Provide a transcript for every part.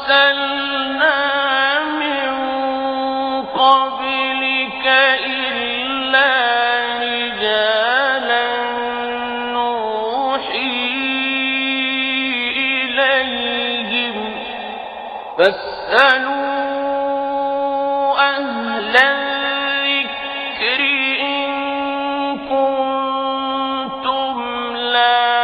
أرسلنا من قبلك إلا رجالا نوحي إليهم فاسألوا أهل الذكر إن كنتم لا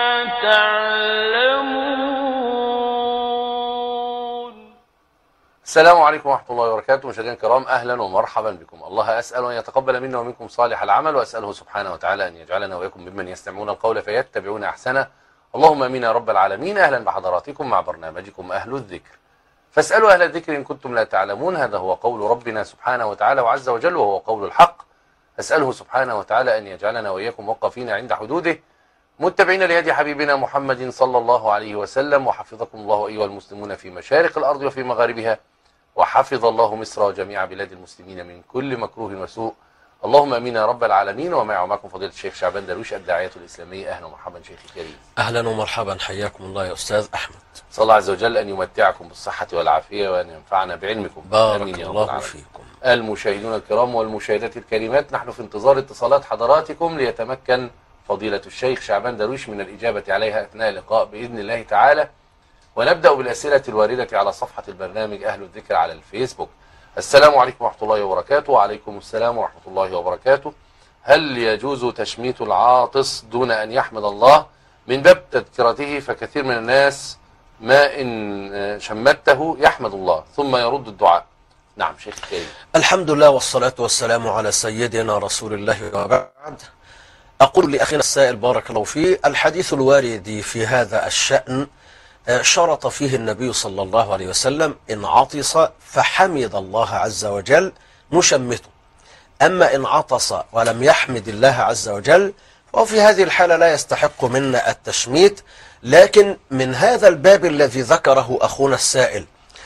تعلمون. السلام عليكم ورحمة الله وبركاته. مشاهدينا الكرام، أهلا ومرحبا بكم. الله أسأل أن يتقبل منا ومنكم صالح العمل، وأسأله سبحانه وتعالى أن يجعلنا وإياكم ممن يستمعون القول فيتبعون أحسنه. اللهم آمين يا رب العالمين. أهلا بحضراتكم مع برنامجكم أهل الذكر، فاسألوا أهل الذكر إن كنتم لا تعلمون. هذا هو قول ربنا سبحانه وتعالى وعز وجل، وهو قول الحق. أسأله سبحانه وتعالى أن يجعلنا وإياكم موقفين عند حدوده، متبعين لهدي حبيبنا محمد صلى الله عليه وسلم. وحفظكم الله أيها المسلمون في مشارق الأرض وفي مغاربها، وحفظ الله مصر وجميع بلاد المسلمين من كل مكروه وسوء. اللهم امين يا رب العالمين. ومعكم فضيلة الشيخ شعبان درويش الداعية الإسلامية. أهلا ومرحبا شيخي الكريم. أهلا ومرحبا، حياكم الله يا أستاذ أحمد. صلى الله عز وجل أن يمتعكم بالصحة والعافية وأن ينفعنا بعلمكم. بارك آمين يا رب الله العالمين. فيكم. المشاهدون الكرام والمشاهدات الكريمات، نحن في انتظار اتصالات حضراتكم ليتمكن فضيلة الشيخ شعبان درويش من الإجابة عليها أثناء اللقاء بإذن الله تعالى. ونبدأ بالأسئلة الواردة على صفحة البرنامج أهل الذكر على الفيسبوك. السلام عليكم ورحمة الله وبركاته. وعليكم السلام ورحمة الله وبركاته. هل يجوز تشميت العاطس دون أن يحمد الله من باب تذكرته؟ فكثير من الناس ما إن شمته يحمد الله ثم يرد الدعاء. نعم شيخ الكريم. الحمد لله والصلاة والسلام على سيدنا رسول الله وبعد. أقول لأخينا السائل بارك الله فيه، الحديث الوارد في هذا الشأن شرط فيه النبي صلى الله عليه وسلم إن عطس فحمد الله عز وجل نشمته. أما إن عطس ولم يحمد الله عز وجل وفي هذه الحالة لا يستحق منا التشميت. لكن من هذا الباب الذي ذكره أخونا السائل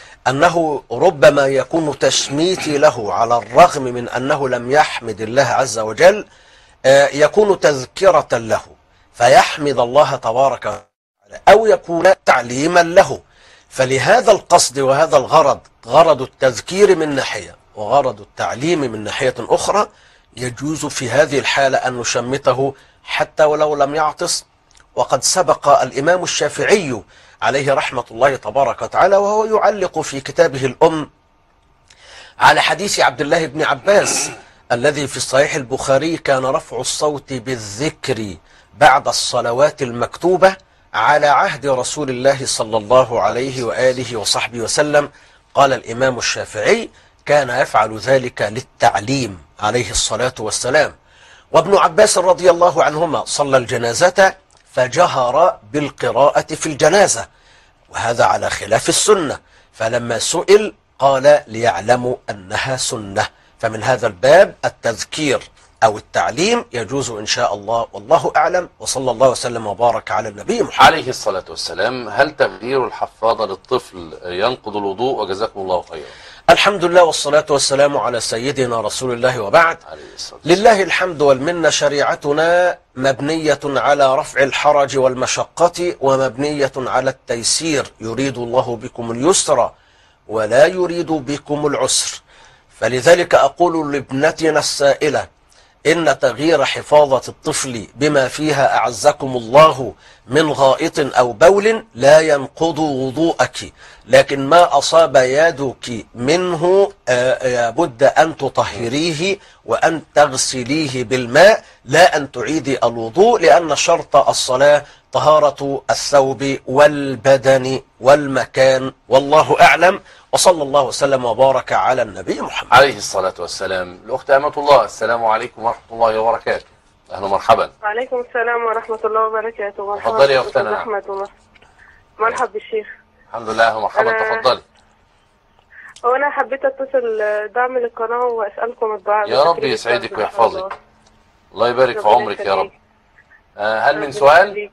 أنه ربما يكون تشميتي له على الرغم من أنه لم يحمد الله عز وجل يكون تذكرة له فيحمد الله تبارك وتعالى، أو يكون تعليما له. فلهذا القصد وهذا الغرض، غرض التذكير من ناحية وغرض التعليم من ناحية أخرى، يجوز في هذه الحالة أن نشمته حتى ولو لم يعطس. وقد سبق الإمام الشافعي عليه رحمة الله تبارك وتعالى وهو يعلق في كتابه الأم على حديث عبد الله بن عباس الذي في صحيح البخاري: كان رفع الصوت بالذكر بعد الصلوات المكتوبة على عهد رسول الله صلى الله عليه وآله وصحبه وسلم. قال الإمام الشافعي: كان يفعل ذلك للتعليم عليه الصلاة والسلام. وابن عباس رضي الله عنهما صلى الجنازة فجهر بالقراءة في الجنازة، وهذا على خلاف السنة، فلما سئل قال: ليعلموا أنها سنة. فمن هذا الباب التذكير أو التعليم يجوز إن شاء الله، والله أعلم. وصلى الله وسلم وبارك على النبي محمد عليه الصلاة والسلام. هل تغيير الحفاضة للطفل ينقض الوضوء؟ وجزاكم الله خيرا. الحمد لله والصلاة والسلام على سيدنا رسول الله وبعد. لله الحمد والمنة. شريعتنا مبنية على رفع الحرج والمشقة ومبنية على التيسير. يريد الله بكم اليسر ولا يريد بكم العسر. فلذلك أقول لابنتنا السائلة إن تغيير حفاظة الطفل بما فيها أعزكم الله من غائط أو بول لا ينقض وضوءك، لكن ما أصاب يدك منه لابد أن تطهريه وأن تغسليه بالماء، لا أن تعيدي الوضوء، لأن شرط الصلاة طهارة الثوب والبدن والمكان، والله أعلم. وصلى الله وسلم وبارك على النبي محمد عليه الصلاة والسلام. الأخت أمة الله، السلام عليكم ورحمة الله وبركاته. أهلا ومرحبا. وعليكم السلام ورحمة الله وبركاته. مرحبا. تفضلي يا أختنا. مرحبا بالشيخ. الحمد لله ومرحبا. تفضلي. وأنا حبيت أتصل دعم للقناة وأسألكم الدعاء. يا رب يسعدك ويحفظك. الله يبارك في عمرك يا رب. هل من سؤال؟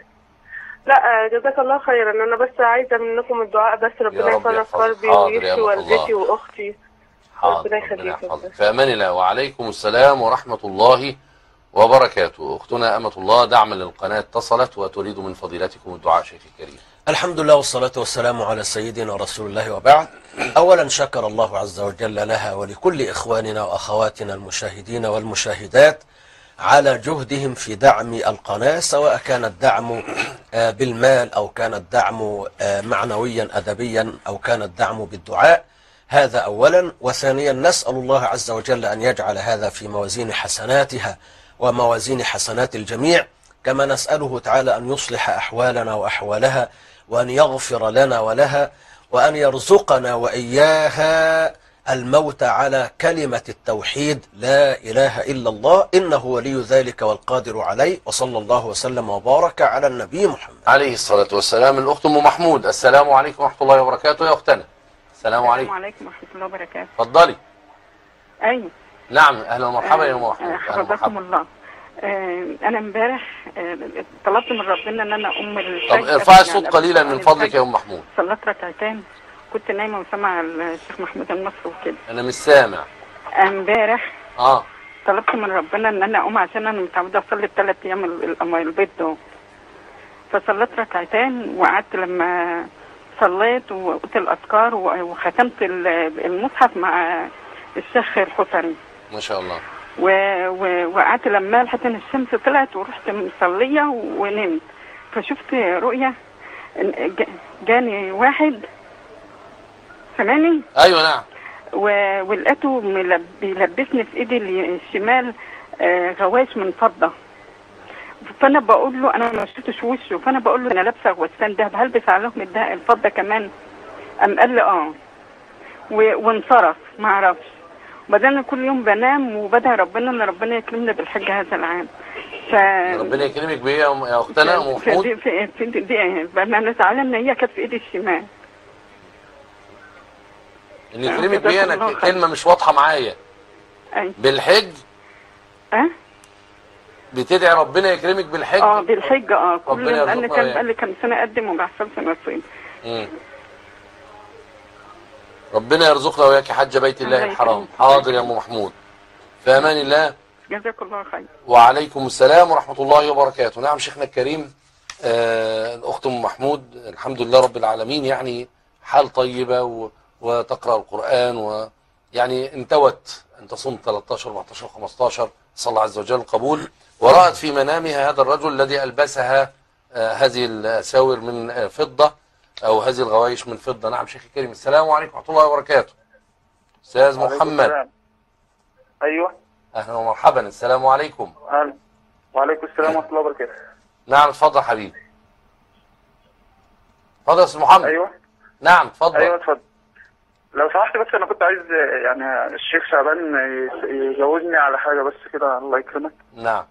لا جزاك الله خيرا. انا بس عايزه منكم الدعاء بس، ربنا يفرج قلبي ويشفي والدتي واختي. ربنا يخليكم. في امان الله. وعليكم السلام ورحمه الله وبركاته. اختنا امه الله دعما للقناه اتصلت وتريد من فضيلتكم الدعاء شيخي الكريم. الحمد لله والصلاة والسلام على سيدنا رسول الله وبعد. أولا شكر الله عز وجل لها ولكل إخواننا وأخواتنا المشاهدين والمشاهدات على جهدهم في دعم القناة، سواء كان الدعم بالمال أو كان الدعم معنويا أدبيا أو كان الدعم بالدعاء. هذا أولا. وثانيا نسأل الله عز وجل أن يجعل هذا في موازين حسناتها وموازين حسنات الجميع، كما نسأله تعالى أن يصلح أحوالنا وأحوالها، وأن يغفر لنا ولها، وأن يرزقنا وإياها الموت على كلمة التوحيد لا إله إلا الله، إنه ولي ذلك والقادر عليه. وصلى الله وسلم وبارك على النبي محمد عليه الصلاة والسلام. الأخت أم محمود، السلام عليكم ورحمة الله وبركاته. يا أختنا السلام عليكم. السلام عليكم ورحمة الله وبركاته. اتفضلي. أيوة. نعم، أهلا ومرحبا يا أم محمود. حفظكم الله. أنا امبارح طلبت من ربنا إن أنا أقوم طب ارفعي الصوت قليلا من فضلك يا أم محمود. صليت ركعتين، كنت نايمة وسامعة الشيخ محمود المصري وكده. أنا مش سامع. امبارح طلبت من ربنا إن أنا أقوم، عشان أنا متعودة أصلي ال3 أيام البيض دول. فصليت ركعتين وقعدت، لما صليت وقلت الأذكار وختمت المصحف مع الشيخ الحسري ما شاء الله. وقعدت لما لحقت ان الشمس طلعت، ورحت مصليه ونمت. فشفت رؤيه، جاني واحد سامعني. ايوه نعم. ولقيته بيلبسني في ايدي الشمال غواش من فضه. فانا بقول له، انا ما شفتش وشه، فانا بقول له انا لابسه غوستان دهب، هلبس عليهم الفضه كمان؟ قام قال لي وانصرف، ما اعرفش. بدأنا كل يوم بنام وبدأ ربنا ان ربنا يكرمنا بالحج هذا العام. ربنا يكرمك بايه يا اختنا ام محمود؟ في دي انا زعلانه ان هي كانت في ايدي الشمال. ان يكرمك بايه؟ انا كلمه مش واضحه معايا. بالحج؟ بتدعي ربنا يكرمك بالحج؟ بالحج. كل يوم، لان كان قال لي كم سنه اقدم وما بيحصلش نصيب. ربنا يرزقنا وياك حج بيت الله الحرام. حاضر يا ام محمود، في امان الله. جزاك الله خير. وعليكم السلام ورحمه الله وبركاته. نعم شيخنا الكريم، الاخت ام محمود الحمد لله رب العالمين، يعني حال طيبه وتقرا القران، ويعني انتوت ان تصوم 13 14 15، صلى الله عز وجل القبول. ورأت في منامها هذا الرجل الذي ألبسها هذه الأساور من فضة، أو هذه الغوايش من فضة. نعم شيخ الكريم، السلام عليكم ورحمة الله وبركاته. أستاذ محمد. أيوة. أهلا ومرحبا. السلام عليكم. أهلا. وعليكم السلام ورحمة الله وبركاته. نعم اتفضل حبيبي. اتفضل يا أستاذ محمد. أيوة. نعم اتفضل. أيوة اتفضل. لو سمحت بس أنا كنت عايز يعني الشيخ شعبان يجاوبني على حاجة بس كده، الله يكرمك. نعم.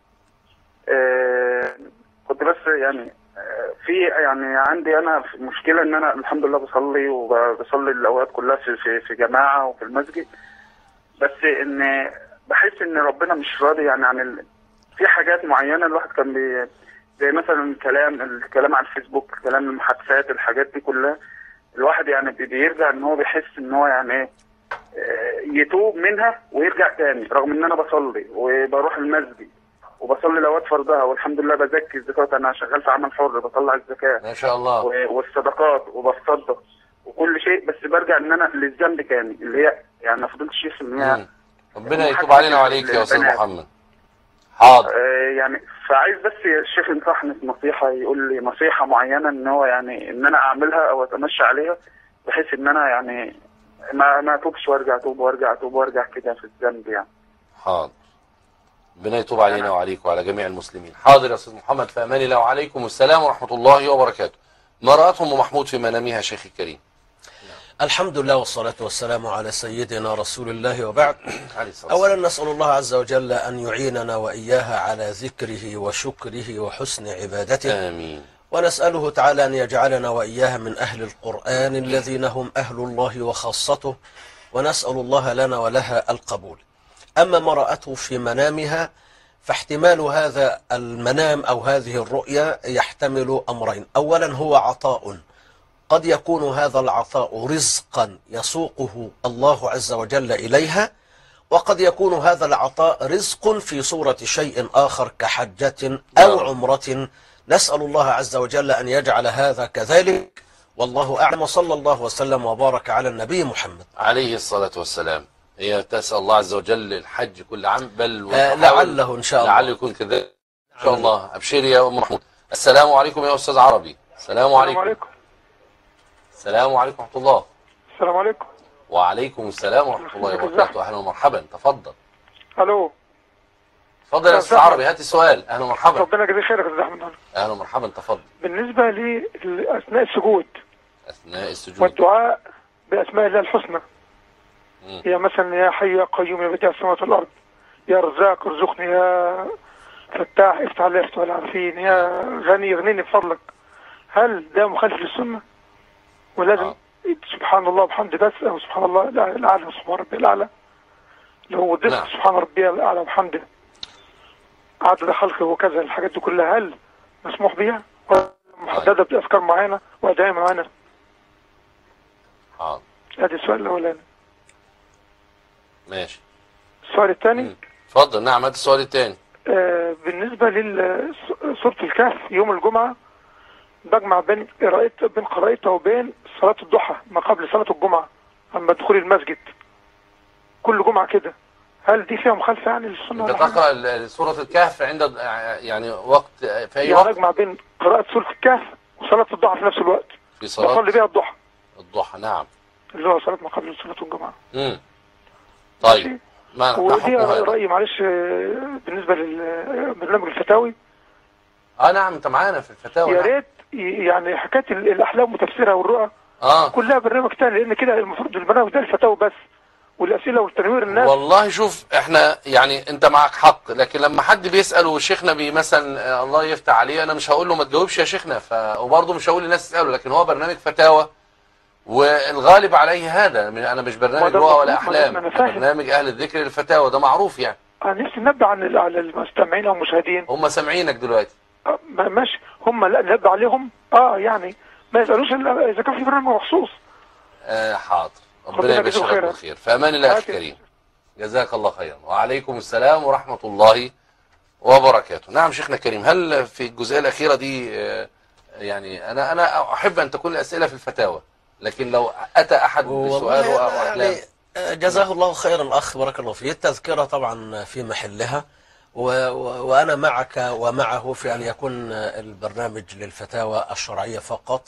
كنت بس يعني يعني عندي انا مشكله ان انا الحمد لله بصلي وبصلي الاوقات كلها في جماعه وفي المسجد، بس ان بحس ان ربنا مش راضي يعني عن في حاجات معينه الواحد كان زي مثلا الكلام على الفيسبوك، كلام المحادثات، الحاجات دي كلها الواحد يعني بيرجع ان هو بيحس ان هو يعني يتوب منها ويرجع تاني، رغم ان انا بصلي وبروح المسجد وبصلي الاوقات فرضها، والحمد لله بزكي الزكاه، انا شغال في عمل حر بطلع الزكاه ما شاء الله، والصدقات وبتصدق وكل شيء، بس برجع ان انا للذنب تاني اللي هي يعني فضيله الشيخ ان هي ربنا يتوب علينا وعليك يا استاذ محمد. حاضر. يعني فعايز بس الشيخ ينصحني في نصيحه، يقول لي نصيحه معينه ان هو يعني ان انا اعملها او اتمشى عليها، بحيث ان انا يعني ما اتوبش وارجع اتوب وارجع اتوب وارجع كده في الذنب يعني. حاضر. ربنا يتوب علينا وعليك وعلى جميع المسلمين. حاضر يا استاذ محمد، في امان الله، وعليكم السلام ورحمه الله وبركاته. ما رأته ام محمود في منامها شيخ الكريم؟ الحمد لله والصلاة والسلام على سيدنا رسول الله وبعد. أولا نسأل الله عز وجل أن يعيننا وإياها على ذكره وشكره وحسن عبادته. آمين. ونسأله تعالى أن يجعلنا وإياها من أهل القرآن الذين هم أهل الله وخاصته، ونسأل الله لنا ولها القبول. أما ما رأته في منامها فاحتمال هذا المنام أو هذه الرؤيا يحتمل أمرين. أولا هو عطاء، قد يكون هذا العطاء رزقا يسوقه الله عز وجل إليها، وقد يكون هذا العطاء رزق في صورة شيء آخر كحجة أو عمرة نسأل الله عز وجل أن يجعل هذا كذلك، والله أعلم، وصلى الله وسلم وبارك على النبي محمد عليه الصلاة والسلام. هي تسأل الله عز وجل الحج كل عام، بل لعله إن شاء الله، لعله يكون كذلك إن شاء الله. أبشري يا أم محمود. السلام عليكم يا أستاذ عربي. السلام عليكم. السلام عليكم ورحمة الله. السلام عليكم. وعليكم السلام ورحمة الله وبركاته. أهلا ومرحبا، تفضل. الو. تفضل يا أستاذ عربي، هات السؤال. أهلا ومرحبا. ربنا يجزيك خيرك يا أستاذ أحمد. أهلا ومرحبا، تفضل. بالنسبة لي أثناء السجود أثناء السجود والدعاء بأسماء الله الحسنى، يا مثلا يا حي يا قيوم يا بديع السماوات والأرض، يا رزاق ارزقني، يا فتاح افتح لي افتح العارفين، يا غني اغنيني بفضلك، هل ده مخالف للسنة؟ ولازم سبحان الله وبحمده بس، أو سبحان الله الأعلى وسبحان ربي الأعلى، اللي هو ضد سبحان ربي الأعلى وبحمده عدد خلقه وكذا، الحاجات دي كلها هل مسموح بيها ولا محددة بأفكار معينة وأداء معينة؟ هذا السؤال الأولاني. ماشي. السؤال الثاني. اتفضل. نعم، هذا السؤال الثاني. بالنسبة لسورة الكهف يوم الجمعة بجمع بين قراءتها وبين صلاة الضحى ما قبل صلاة الجمعة أما دخول المسجد كل جمعة كده، هل دي فيها مخالفة يعني للسنة؟ انت تقرأ سورة الكهف عند يعني وقت في أي يعني وقت؟ بجمع بين قراءة سورة الكهف وصلاة الضحى في نفس الوقت، في صلاة بصلي بيها الضحى. الضحى، نعم، اللي هو صلاة ما قبل صلاة الجمعة. طيب، ودي رأيي معلش بالنسبة للبرنامج الفتاوي. نعم، انت معانا في الفتاوى. يا ريت يعني حكاية الأحلام وتفسيرها والرؤى كلها برنامج تاني، لأن كده المفروض البرنامج ده الفتاوى بس، والأسئلة والتنوير الناس. والله شوف، احنا يعني انت معك حق، لكن لما حد بيسأل وشيخنا مثلا الله يفتح عليه، انا مش هقول له ما تجاوبش يا شيخنا، وبرضه مش هقول للناس تسأله، لكن هو برنامج فتاوى والغالب عليه هذا. انا مش برنامج رؤى ولا احلام، برنامج اهل الذكر للفتاوى، ده معروف يعني. انا نفسي ننبه على المستمعين او المشاهدين. هم سامعينك دلوقتي. ماشي، هم لا ننبه عليهم يعني ما يسالوش الا اذا كان في برنامج مخصوص. حاضر، ربنا يبشرك بالخير. في امان الله اخي الكريم، جزاك الله خيرا. وعليكم السلام ورحمة الله وبركاته. نعم شيخنا الكريم، هل في الجزئية الأخيرة دي يعني أنا أحب أن تكون الأسئلة في الفتاوى، لكن لو أتى أحد بسؤال أو أحلام جزاه الله خيرا الأخ، بارك الله فيه. التذكرة طبعا في محلها، وأنا معك ومعه في أن يكون البرنامج للفتاوى الشرعية فقط،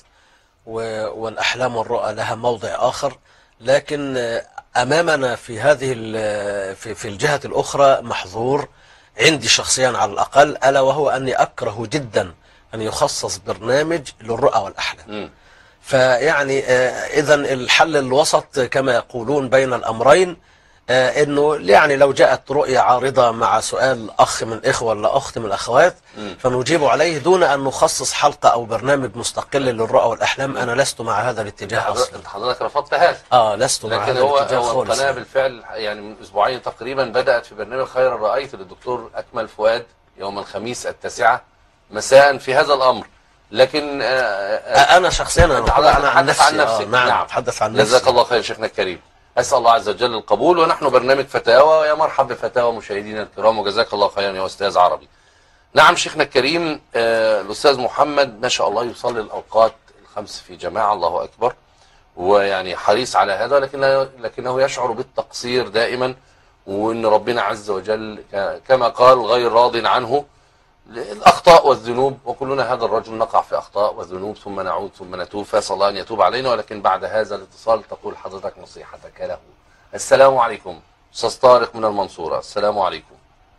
والأحلام والرؤى لها موضع آخر. لكن أمامنا في هذه في الجهة الأخرى محظور عندي شخصيا على الأقل، ألا وهو أني أكره جدا أن يخصص برنامج للرؤى والأحلام. فيعني إذا الحل الوسط كما يقولون بين الأمرين، انه يعني لو جاءت رؤية عارضة مع سؤال اخ من اخوة ولا اخت من الاخوات فنجيب عليه دون ان نخصص حلقة او برنامج مستقل للرؤى والاحلام. انا لست مع هذا الاتجاه اصلا. حضرتك رفضت هذا؟ لست مع هذا لكن الاتجاه هو خالص. القناة بالفعل يعني من اسبوعين تقريبا بدأت في برنامج خير رأيت للدكتور اكمل فؤاد يوم الخميس 9 مساء في هذا الامر. لكن انا شخصيا انا عن نفسي. نعم، اتحدث عن نفسي. جزاك الله خير شيخنا الكريم. أسأل الله عز وجل القبول، ونحن برنامج فتاوى، ويا مرحب بفتاوى مشاهدينا الكرام، وجزاك الله خيرا يا أستاذ عربي. نعم شيخنا الكريم، الأستاذ محمد ما شاء الله يصلي الأوقات الخمس في جماعة، الله أكبر، ويعني حريص على هذا، لكنه يشعر بالتقصير دائما، وأن ربنا عز وجل كما قال غير راض عنه، الأخطاء والذنوب، وكلنا هذا الرجل نقع في أخطاء وذنوب ثم نعود ثم نتوب، فأسأل الله أن يتوب علينا. ولكن بعد هذا الاتصال تقول حضرتك نصيحتك له. السلام عليكم. أستاذ طارق من المنصورة. السلام عليكم.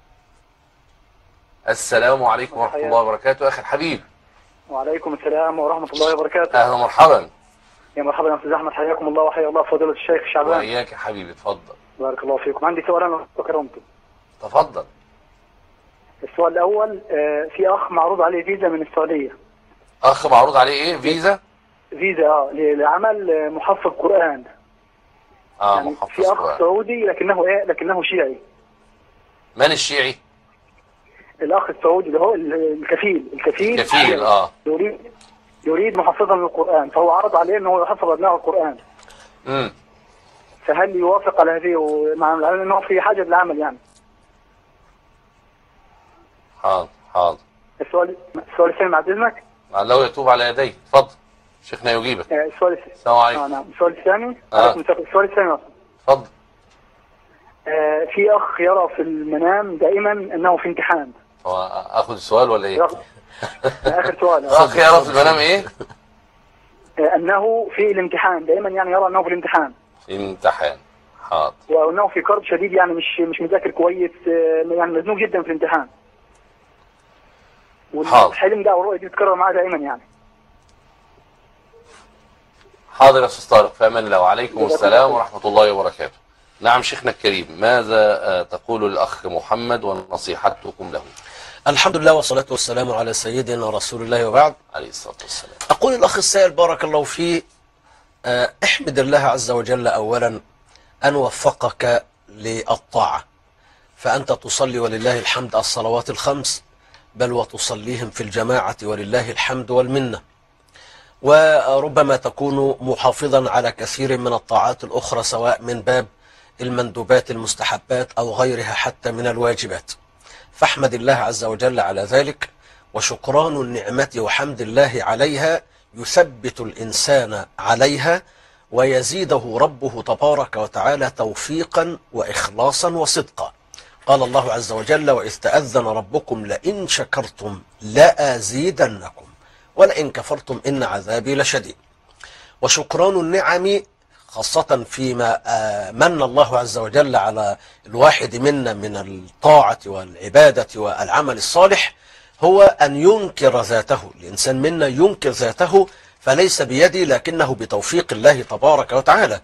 السلام عليكم ورحمة الله وبركاته أخي الحبيب. وعليكم السلام ورحمة الله وبركاته. أهلا ومرحبا. يا مرحبا يا أستاذ أحمد، حياكم الله وحيا الله فضيلة الشيخ شعبان. وإياك يا حبيبي، اتفضل. بارك الله فيكم. عندي سؤال أنا كرمته. تفضل. السؤال الأول، في أخ معروض عليه فيزا من السعودية. أخ معروض عليه إيه؟ فيزا لعمل محفظ قرآن. يعني محفظ في أخ قرآن. سعودي لكنه شيعي. من الشيعي؟ الأخ السعودي اللي هو الكفيل يريد محفظا للقرآن، فهو عرض عليه أنه يحفظ أبناء القرآن. فهل يوافق على هذه مع أنه في حاجة للعمل يعني؟ حاضر. السؤال الثاني بعد إذنك. لعله يتوب على يديه. اتفضل شيخنا يجيبك. السلام عليكم. نعم. السؤال الثاني. السؤال الثاني. اتفضل. في أخ يرى في المنام دائما أنه في امتحان. هو أخذ السؤال ولا إيه؟ آخر سؤال. أخ يرى في المنام إيه؟ أنه في الامتحان دائما، يعني يرى أنه في الامتحان. في امتحان. حاضر. وأنه في كرب شديد، يعني مش مذاكر كويس، يعني مزنوق جدا في الامتحان. والحلم ده والرؤية دي بتتكرر معاه دائما يعني. حاضر يا أستاذ طارق، في أمان الله. وعليكم السلام ورحمة الله وبركاته. نعم شيخنا الكريم، ماذا تقول الأخ محمد ونصيحتكم له؟ الحمد لله والصلاة والسلام على سيدنا رسول الله وبعد. عليه الصلاة والسلام. أقول الأخ السائل بارك الله فيه، احمد الله عز وجل أولا أن وفقك للطاعة، فأنت تصلي ولله الحمد الصلوات الخمس، بل وتصليهم في الجماعة ولله الحمد والمنة، وربما تكون محافظا على كثير من الطاعات الأخرى سواء من باب المندوبات المستحبات أو غيرها حتى من الواجبات، فاحمد الله عز وجل على ذلك. وشكران النعمة وحمد الله عليها يثبت الإنسان عليها ويزيده ربه تبارك وتعالى توفيقا وإخلاصا وصدقا. قال الله عز وجل: وإذ تأذن ربكم لئن شكرتم لأزيدنكم ولئن كفرتم إن عذابي لشديد. وشكران النعم خاصة فيما من الله عز وجل على الواحد منا من الطاعة والعبادة والعمل الصالح هو أن ينكر ذاته. الإنسان منا ينكر ذاته، فليس بيدي لكنه بتوفيق الله تبارك وتعالى.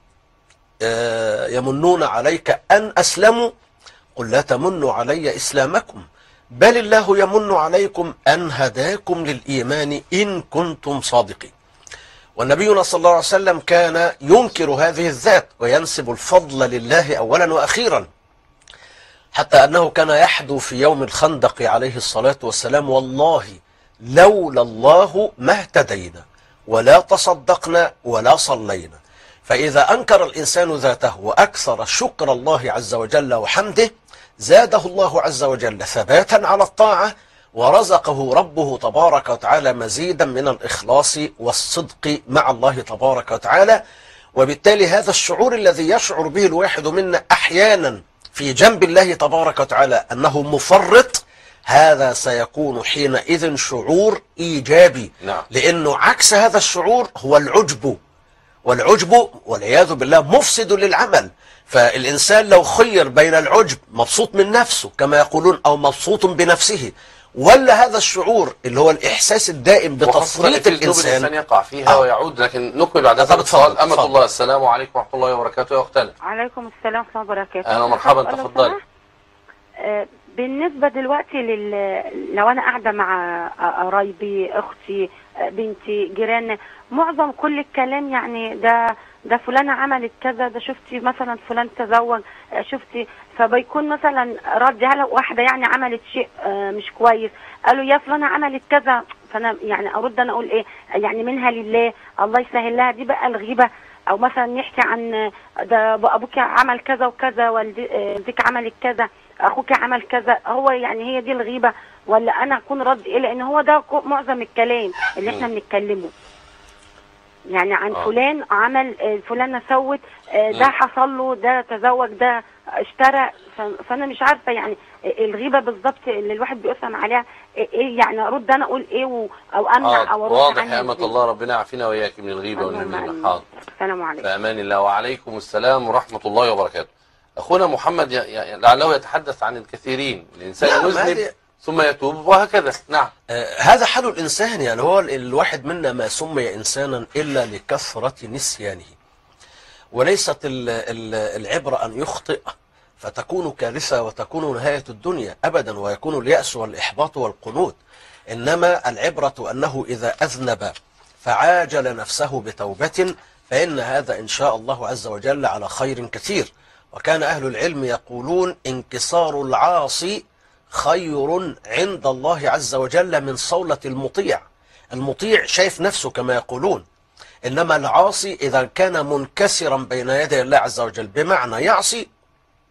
يمنون عليك أن أسلموا، قل لا تمنوا علي إسلامكم بل الله يمن عليكم أن هداكم للإيمان إن كنتم صادقين. والنبي صلى الله عليه وسلم كان ينكر هذه الذات وينسب الفضل لله أولا وأخيرا، حتى أنه كان يحدو في يوم الخندق عليه الصلاة والسلام: والله لولا الله ما اهتدينا ولا تصدقنا ولا صلينا. فإذا أنكر الإنسان ذاته وأكثر شكر الله عز وجل وحمده زاده الله عز وجل ثباتا على الطاعة، ورزقه ربه تبارك وتعالى مزيدا من الإخلاص والصدق مع الله تبارك وتعالى. وبالتالي هذا الشعور الذي يشعر به الواحد منا أحيانا في جنب الله تبارك وتعالى أنه مفرط، هذا سيكون حينئذ شعور إيجابي. نعم. لأنه عكس هذا الشعور هو العجب، والعجب والعياذ بالله مفسد للعمل. فالإنسان لو خير بين العجب مبسوط من نفسه كما يقولون أو مبسوط بنفسه، ولا هذا الشعور اللي هو الإحساس الدائم بتفريط الإنسان يقع فيها ويعود. لكن نكمل بعد هذا السؤال. أمة الله، السلام عليكم ورحمة الله وبركاته يا أختنا. عليكم السلام ورحمة الله وبركاته. أهلا ومرحبا، تفضلي. بالنسبة دلوقتي لو أنا قاعدة مع قرايبي، أختي، بنتي، جيران، معظم كل الكلام يعني ده فلانة عملت كذا، ده شفتي مثلا فلان تزوج، شفتي، فبيكون مثلا رد على واحدة يعني عملت شيء مش كويس، قالوا يا فلانة عملت كذا، فأنا يعني أرد أنا أقول إيه يعني منها لله، الله يسهل لها. دي بقى الغيبة. أو مثلا نحكي عن ده أبوك عمل كذا وكذا، والدتك عملت كذا، أخوك عمل كذا، هو يعني هي دي الغيبة ولا أنا أكون رد إيه؟ لأن هو ده معظم الكلام اللي إحنا بنتكلمه، يعني عن فلان عمل، فلانة سوت، ده حصل له، ده تزوج، ده اشترى. فأنا مش عارفة يعني الغيبة بالظبط اللي الواحد بيقسم عليها إيه، يعني أرد أنا أقول إيه أو أمنع أو أرد واضح يا أمة الله، ربنا يعافينا وإياك من الغيبة والنميمة. حاضر. السلام عليكم. فأمان الله. وعليكم السلام ورحمة الله وبركاته. أخونا محمد لعله يتحدث عن الكثيرين، الإنسان يذنب ثم يتوب وهكذا. نعم. هذا حال الإنسان، يعني هو الواحد منا ما سمي إنسانا إلا لكثرة نسيانه، وليست العبرة أن يخطئ فتكون كارثة وتكون نهاية الدنيا أبدا، ويكون اليأس والإحباط والقنوط. إنما العبرة أنه إذا أذنب فعاجل نفسه بتوبة فإن هذا إن شاء الله عز وجل على خير كثير. وكان أهل العلم يقولون: انكسار العاصي خير عند الله عز وجل من صولة المطيع. المطيع شايف نفسه كما يقولون، إنما العاصي إذا كان منكسرا بين يدي الله عز وجل بمعنى يعصي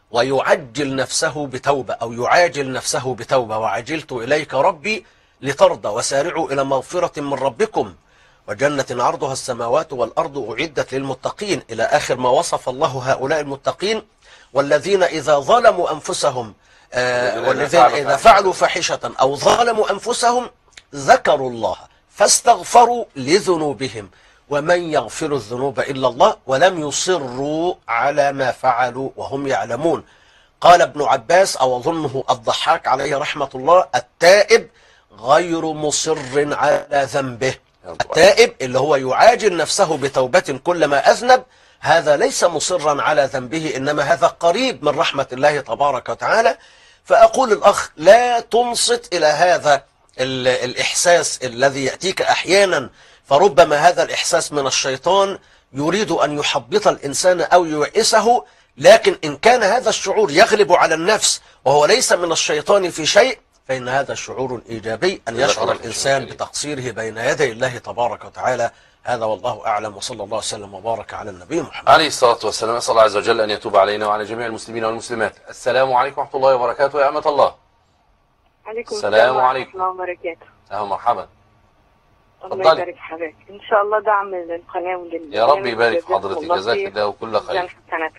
ويعجل نفسه بتوبة أو يعاجل نفسه بتوبة، وعجلت إليك ربي لترضى، وسارعوا إلى مغفرة من ربكم وجنة عرضها السماوات والأرض أعدت للمتقين، إلى آخر ما وصف الله هؤلاء المتقين. والذين إذا ظلموا أنفسهم والذين إذا فعلوا فاحشة أو ظلموا أنفسهم ذكروا الله فاستغفروا لذنوبهم ومن يغفر الذنوب إلا الله ولم يصروا على ما فعلوا وهم يعلمون. قال ابن عباس أو أظنه الضحاك عليه رحمة الله: التائب غير مصر على ذنبه. التائب اللي هو يعاجل نفسه بتوبة كلما أذنب، هذا ليس مصرا على ذنبه، إنما هذا قريب من رحمة الله تبارك وتعالى. فأقول الأخ لا تنصت إلى هذا الإحساس الذي يأتيك أحيانا، فربما هذا الإحساس من الشيطان يريد أن يحبط الإنسان أو ييئسه، لكن إن كان هذا الشعور يغلب على النفس وهو ليس من الشيطان في شيء، فإن هذا شعور إيجابي أن يشعر الإنسان بتقصيره بين يدي الله تبارك وتعالى. هذا والله أعلم، وصلى الله وسلم وبارك على النبي محمد عليه الصلاة والسلام. أسأل الله عز وجل أن يتوب علينا وعلى جميع المسلمين والمسلمات. السلام عليكم ورحمة الله وبركاته. يا أمة الله. عليكم السلام عليكم ورحمة الله وبركاته. أهلا مرحبا. الله يبارك في حضرتك. إن شاء الله دعم للقناة وللبرنامج. يا رب يبارك في حضرتك، جزاك الله وكل خير.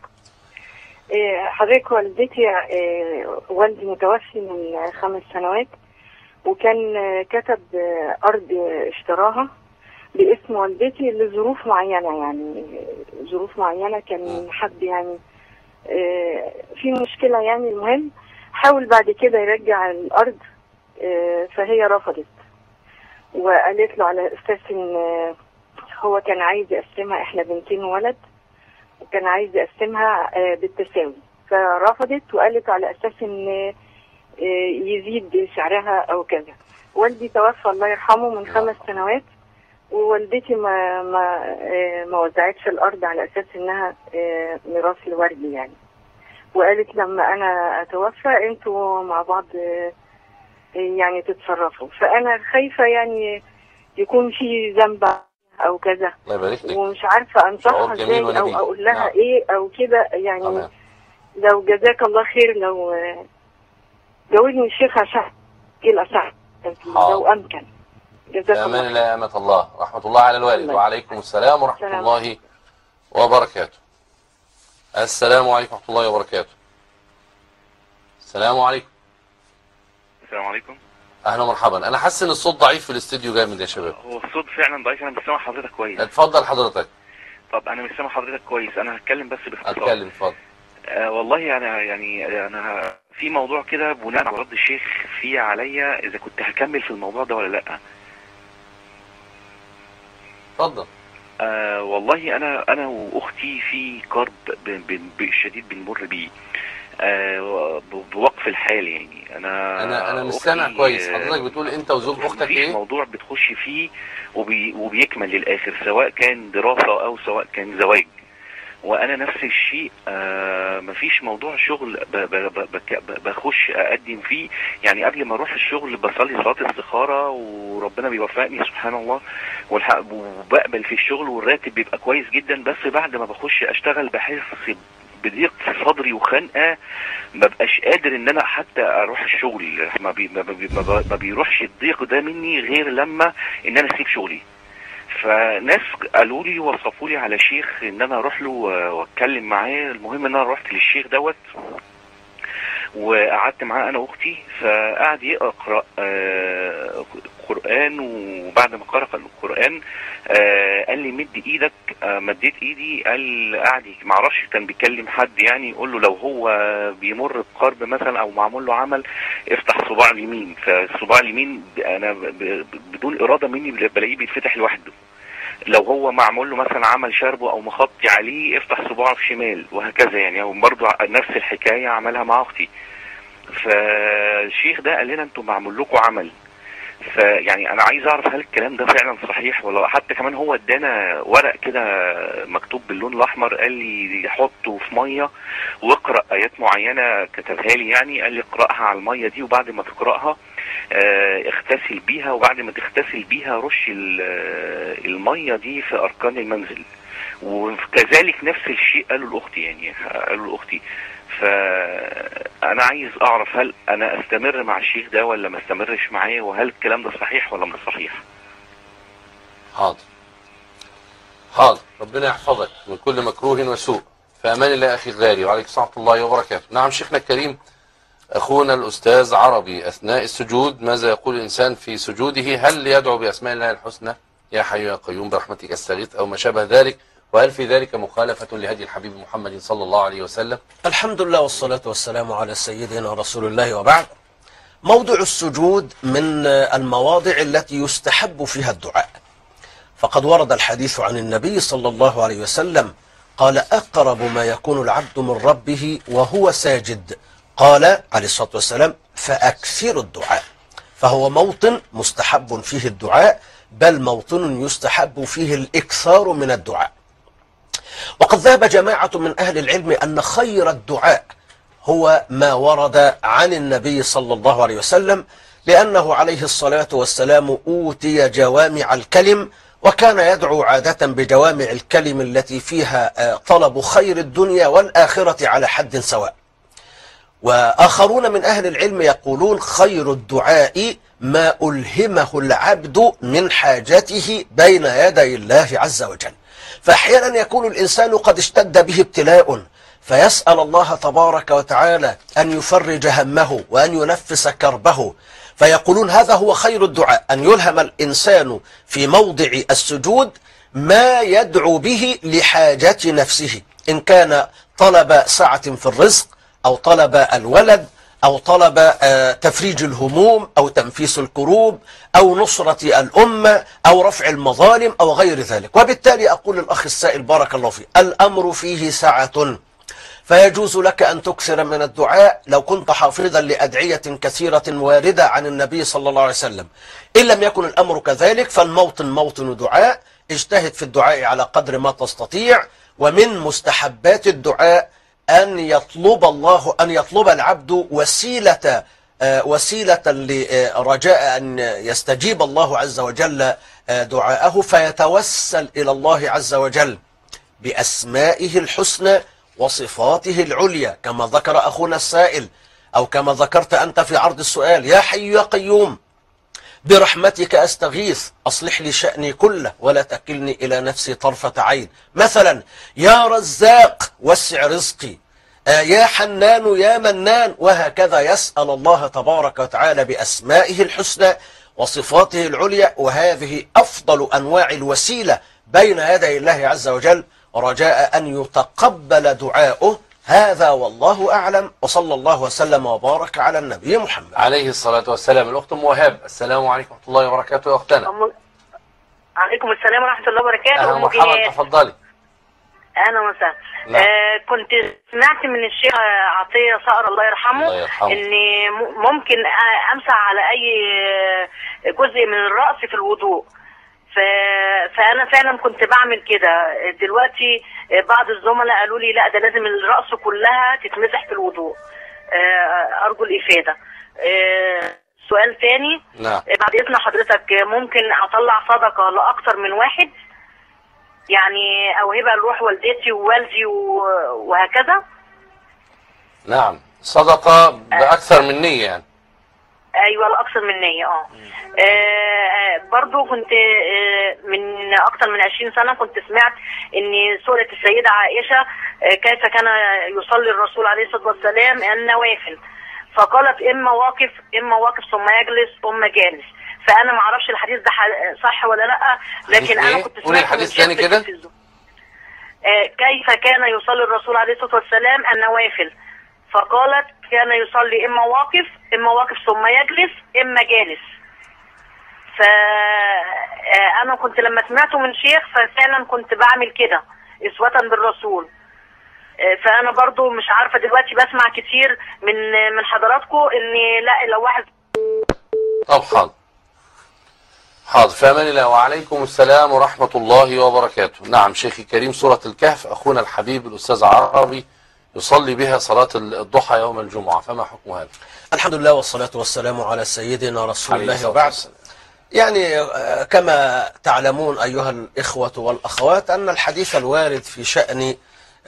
حضرتك والدتي والدي متوفي من 5 سنوات، وكان كتب أرض اشتراها باسم والدتي لظروف معينة، يعني ظروف معينة كان حد يعني في مشكلة يعني. المهم حاول بعد كده يرجع الأرض، فهي رفضت وقالت له على أساس إن هو كان عايز يقسمها، إحنا بنتين وولد، وكان عايز يقسمها بالتساوي، فرفضت وقالت على أساس إن يزيد سعرها أو كذا. والدي توفى الله يرحمه من 5 سنوات، ووالدتي ما وزعتش الأرض على أساس إنها ميراث لوالدي يعني، وقالت لما أنا أتوفى أنتوا مع بعض يعني تتصرفوا. فأنا خايفة يعني يكون في ذنب أو كذا، الله يبارك لك، ومش عارفة أنصحها إزاي أو أقول لها إيه أو كده يعني. لو جزاك الله خير لو جاوبني الشيخ عشان كده أساعد لو أمكن. جزاك الله. أمان الله يا أمة الله. رحمة الله على الوالد. وعليكم السلام ورحمة الله وبركاته. السلام عليكم ورحمة الله وبركاته. السلام عليكم. السلام عليكم. أهلا مرحبا. أنا حاسس إن الصوت ضعيف في الاستديو جامد يا شباب. هو الصوت فعلا ضعيف، أنا مش سامع حضرتك كويس. اتفضل حضرتك. طب أنا مش سامع حضرتك كويس، أنا هتكلم بس باختصار. اتكلم اتفضل. والله أنا في موضوع كده بناء على رد الشيخ فيه عليا، إذا كنت هكمل في الموضوع ده ولا لأ. اتفضل. والله أنا وأختي في كرب شديد بنمر بيه بوقف الحال يعني. انا مش سامع كويس. حضرتك بتقول انت وزوج اختك ايه؟ موضوع بتخش فيه وبيكمل للاخر، سواء كان دراسة او سواء كان زواج. وانا نفس الشيء، مفيش موضوع شغل بخش اقدم فيه يعني. قبل ما اروح الشغل بصلي صلاة الاستخارة وربنا بيوفقني سبحان الله، وبقبل في الشغل والراتب بيبقى كويس جدا. بس بعد ما بخش اشتغل بحس بضيق في صدري وخنقه، ما بقاش قادر ان انا حتى اروح الشغل. ما بيروحش الضيق ده مني غير لما ان انا اسيب شغلي. فناس قالوا لي وصفوا لي على شيخ ان انا اروح له واتكلم معاه. المهم ان انا رحت للشيخ دوت وقعدت معاه انا واختي، فقعد يقرا قرآن. وبعد ما قرأ القرآن قال لي مد ايدك. مديت ايدي، قعد ما اعرفش كان بيكلم حد يعني، يقول له لو هو بيمر بقرب مثلا او معمول له عمل افتح صباع اليمين. فالصباع اليمين انا بدون اراده مني بلاقيه بيتفتح لوحده. لو هو معمول له مثلا عمل شربه او مخطي عليه افتح صباعه الشمال، وهكذا يعني. وبرضه نفس الحكايه عملها مع اختي. فالشيخ ده قال لنا انتوا معمول لكم عمل. فيعني انا عايز اعرف هل الكلام ده فعلا صحيح ولا. حتى كمان هو ادانا ورق كده مكتوب باللون الاحمر، قال لي حطه في ميه واقرا ايات معينه كتبها لي يعني. قال لي اقراها على الميه دي، وبعد ما تقراها اغتسل بيها، وبعد ما تغتسل بيها رش الميه دي في اركان المنزل. وكذلك نفس الشيء قالوا لاختي يعني، قالوا لاختي. فأنا عايز أعرف هل أنا أستمر مع الشيخ ده ولا ما استمرش معاه، وهل الكلام ده صحيح ولا مش صحيح؟ حاضر حاضر، ربنا يحفظك من كل مكروه وسوء. في أمان الله أخي الغالي، وعليكم السلام ورحمة الله وبركاته. نعم شيخنا الكريم، أخونا الأستاذ عربي أثناء السجود ماذا يقول الإنسان في سجوده؟ هل يدعو بأسماء الله الحسنى يا حي يا قيوم برحمتك أستغيث أو ما شابه ذلك؟ وهل في ذلك مخالفة لهدي الحبيب محمد صلى الله عليه وسلم؟ الحمد لله والصلاة والسلام على سيدنا رسول الله وبعد. موضع السجود من المواضع التي يستحب فيها الدعاء، فقد ورد الحديث عن النبي صلى الله عليه وسلم قال أقرب ما يكون العبد من ربه وهو ساجد، قال عليه الصلاة والسلام فأكثر الدعاء. فهو موطن مستحب فيه الدعاء، بل موطن يستحب فيه الإكثار من الدعاء. وقد ذهب جماعة من أهل العلم أن خير الدعاء هو ما ورد عن النبي صلى الله عليه وسلم، لأنه عليه الصلاة والسلام أوتي جوامع الكلم، وكان يدعو عادة بجوامع الكلم التي فيها طلب خير الدنيا والآخرة على حد سواء. وآخرون من أهل العلم يقولون خير الدعاء ما ألهمه العبد من حاجته بين يدي الله عز وجل. فأحيانا يكون الإنسان قد اشتد به ابتلاء، فيسأل الله تبارك وتعالى أن يفرج همه وأن ينفس كربه، فيقولون هذا هو خير الدعاء، أن يلهم الإنسان في موضع السجود ما يدعو به لحاجة نفسه، إن كان طلب سعة في الرزق أو طلب الولد أو طلب تفريج الهموم أو تنفيس الكروب أو نصرة الأمة أو رفع المظالم أو غير ذلك. وبالتالي أقول للأخ السائل بارك الله فيه، الأمر فيه سعة، فيجوز لك أن تكثر من الدعاء لو كنت حافظا لأدعية كثيرة واردة عن النبي صلى الله عليه وسلم. إن لم يكن الأمر كذلك فالموطن موطن دعاء، اجتهد في الدعاء على قدر ما تستطيع. ومن مستحبات الدعاء أن يطلب العبد وسيلة لرجاء أن يستجيب الله عز وجل دعاءه، فيتوسل إلى الله عز وجل بأسمائه الحسنى وصفاته العليا، كما ذكر أخونا السائل أو كما ذكرت أنت في عرض السؤال، يا حي يا قيوم برحمتك أستغيث أصلح لي شأني كله ولا تكلني إلى نفسي طرفة عين. مثلا يا رزاق وسع رزقي، يا حنان يا منان، وهكذا يسأل الله تبارك وتعالى بأسمائه الحسنى وصفاته العليا. وهذه أفضل أنواع الوسيلة بين يدي الله عز وجل رجاء أن يتقبل دعاؤه. هذا والله أعلم، وصلى الله وسلم وبارك على النبي محمد عليه الصلاة والسلام. الأخت أم وهاب، السلام عليكم ورحمة الله وبركاته يا أختنا. عليكم السلام ورحمة الله وبركاته. أهلا ومرحبا، تفضلي. أهلا وسهلا. كنت سمعت من الشيخ عطية صقر الله يرحمه إن ممكن أمسح على أي جزء من الرأس في الوضوء، فأنا فعلا كنت بعمل كده. دلوقتي بعض الزملاء قالوا لي لا، ده لازم الرأس كلها تتمسح في الوضوء. أرجو الإفادة. سؤال تاني، نعم. بعد إذن حضرتك، ممكن أطلع صدقة لأكثر من واحد؟ يعني أوهبها لروح والدتي ووالدي وهكذا؟ نعم، صدقة بأكثر من نية يعني. ايوه، الاكثر من نية. برضو كنت من اكثر من 20 سنة كنت سمعت ان سورة السيدة عائشة كيف كان يصلي الرسول عليه الصلاة والسلام النوافل، فقالت اما واقف ثم يجلس ثم جالس. فانا ما اعرفش الحديث ده صح ولا لا، لكن انا كنت سمعت الحديث ثاني كده. كيف كان يصلي الرسول عليه الصلاة والسلام النوافل، فقالت كان يصلي اما واقف ثم يجلس اما جالس. فانا كنت لما سمعته من شيخ ففعلا كنت بعمل كده اسوة بالرسول. فانا برضو مش عارفة دلوقتي بسمع كتير من حضراتكم ان لا، لو واحد. طب حاضر، في امان الله. وعليكم السلام ورحمة الله وبركاته. نعم شيخي الكريم، سورة الكهف أخونا الحبيب الأستاذ عربي يصلي بها صلاة الضحى يوم الجمعة، فما حكم هذا؟ الحمد لله والصلاة والسلام على سيدنا رسول الله وبعد. يعني كما تعلمون أيها الإخوة والأخوات أن الحديث الوارد في شأن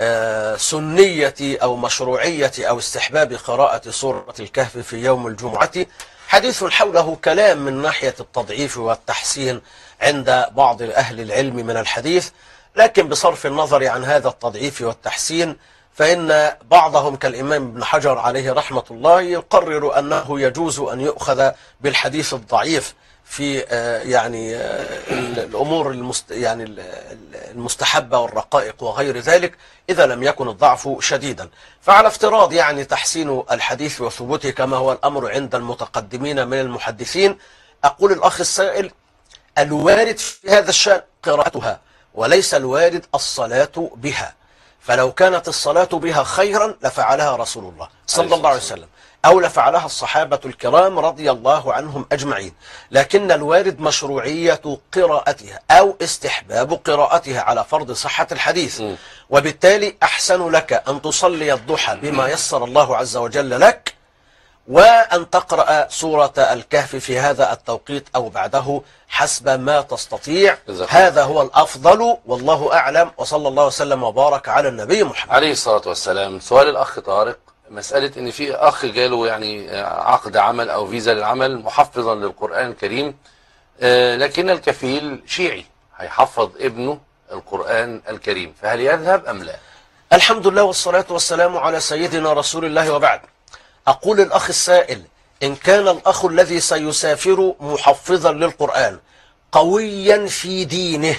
سنية أو مشروعية أو استحباب قراءة سورة الكهف في يوم الجمعة حديث حوله كلام من ناحية التضعيف والتحسين عند بعض أهل العلم من الحديث، لكن بصرف النظر عن هذا التضعيف والتحسين فإن بعضهم كالإمام ابن حجر عليه رحمة الله يقرر أنه يجوز أن يؤخذ بالحديث الضعيف في يعني الأمور يعني المستحبة والرقائق وغير ذلك إذا لم يكن الضعف شديدا. فعلى افتراض يعني تحسين الحديث وثبوته كما هو الأمر عند المتقدمين من المحدثين، أقول الأخ السائل الوارد في هذا الشأن قراءتها وليس الوارد الصلاة بها، فلو كانت الصلاة بها خيرا لفعلها رسول الله صلى الله عليه وسلم أو لفعلها الصحابة الكرام رضي الله عنهم أجمعين، لكن الوارد مشروعية قراءتها أو استحباب قراءتها على فرض صحة الحديث. وبالتالي أحسن لك أن تصلي الضحى بما يسر الله عز وجل لك، وأن تقرأ سورة الكهف في هذا التوقيت أو بعده حسب ما تستطيع. هذا هو الأفضل والله أعلم، وصلى الله وسلم وبارك على النبي محمد عليه الصلاة والسلام. سؤال الأخ طارق، مسألة ان في اخ جاله يعني عقد عمل او فيزا للعمل محفظا للقرآن الكريم، لكن الكفيل شيعي هيحفظ ابنه القرآن الكريم، فهل يذهب ام لا؟ الحمد لله والصلاة والسلام على سيدنا رسول الله وبعد. اقول الاخ السائل ان كان الاخ الذي سيسافر محفظا للقرآن قويا في دينه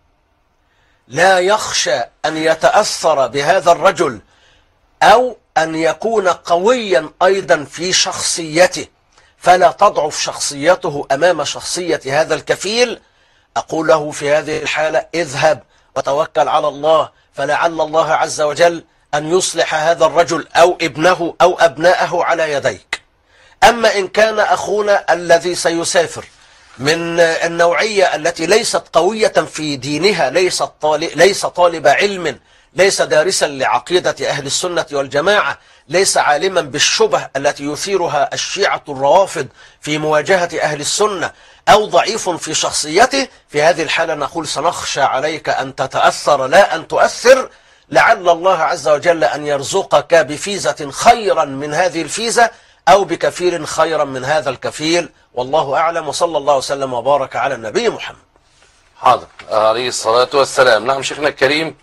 لا يخشى ان يتأثر بهذا الرجل او أن يكون قويا أيضا في شخصيته فلا تضعف شخصيته أمام شخصية هذا الكفيل، أقول له في هذه الحالة اذهب وتوكل على الله، فلعل الله عز وجل أن يصلح هذا الرجل أو ابنه أو أبناءه على يديك. أما إن كان أخونا الذي سيسافر من النوعية التي ليست قوية في دينها، ليس طالب علم، ليس دارسا لعقيدة أهل السنة والجماعة، ليس عالما بالشبه التي يثيرها الشيعة الروافض في مواجهة أهل السنة، أو ضعيف في شخصيته، في هذه الحالة نقول سنخشى عليك أن تتأثر لا أن تؤثر، لعل الله عز وجل أن يرزقك بفيزة خيرا من هذه الفيزة أو بكفيل خيرا من هذا الكفيل، والله أعلم، وصلى الله وسلم وبارك على النبي محمد. حاضر عليه الصلاة والسلام. نعم شيخنا الكريم،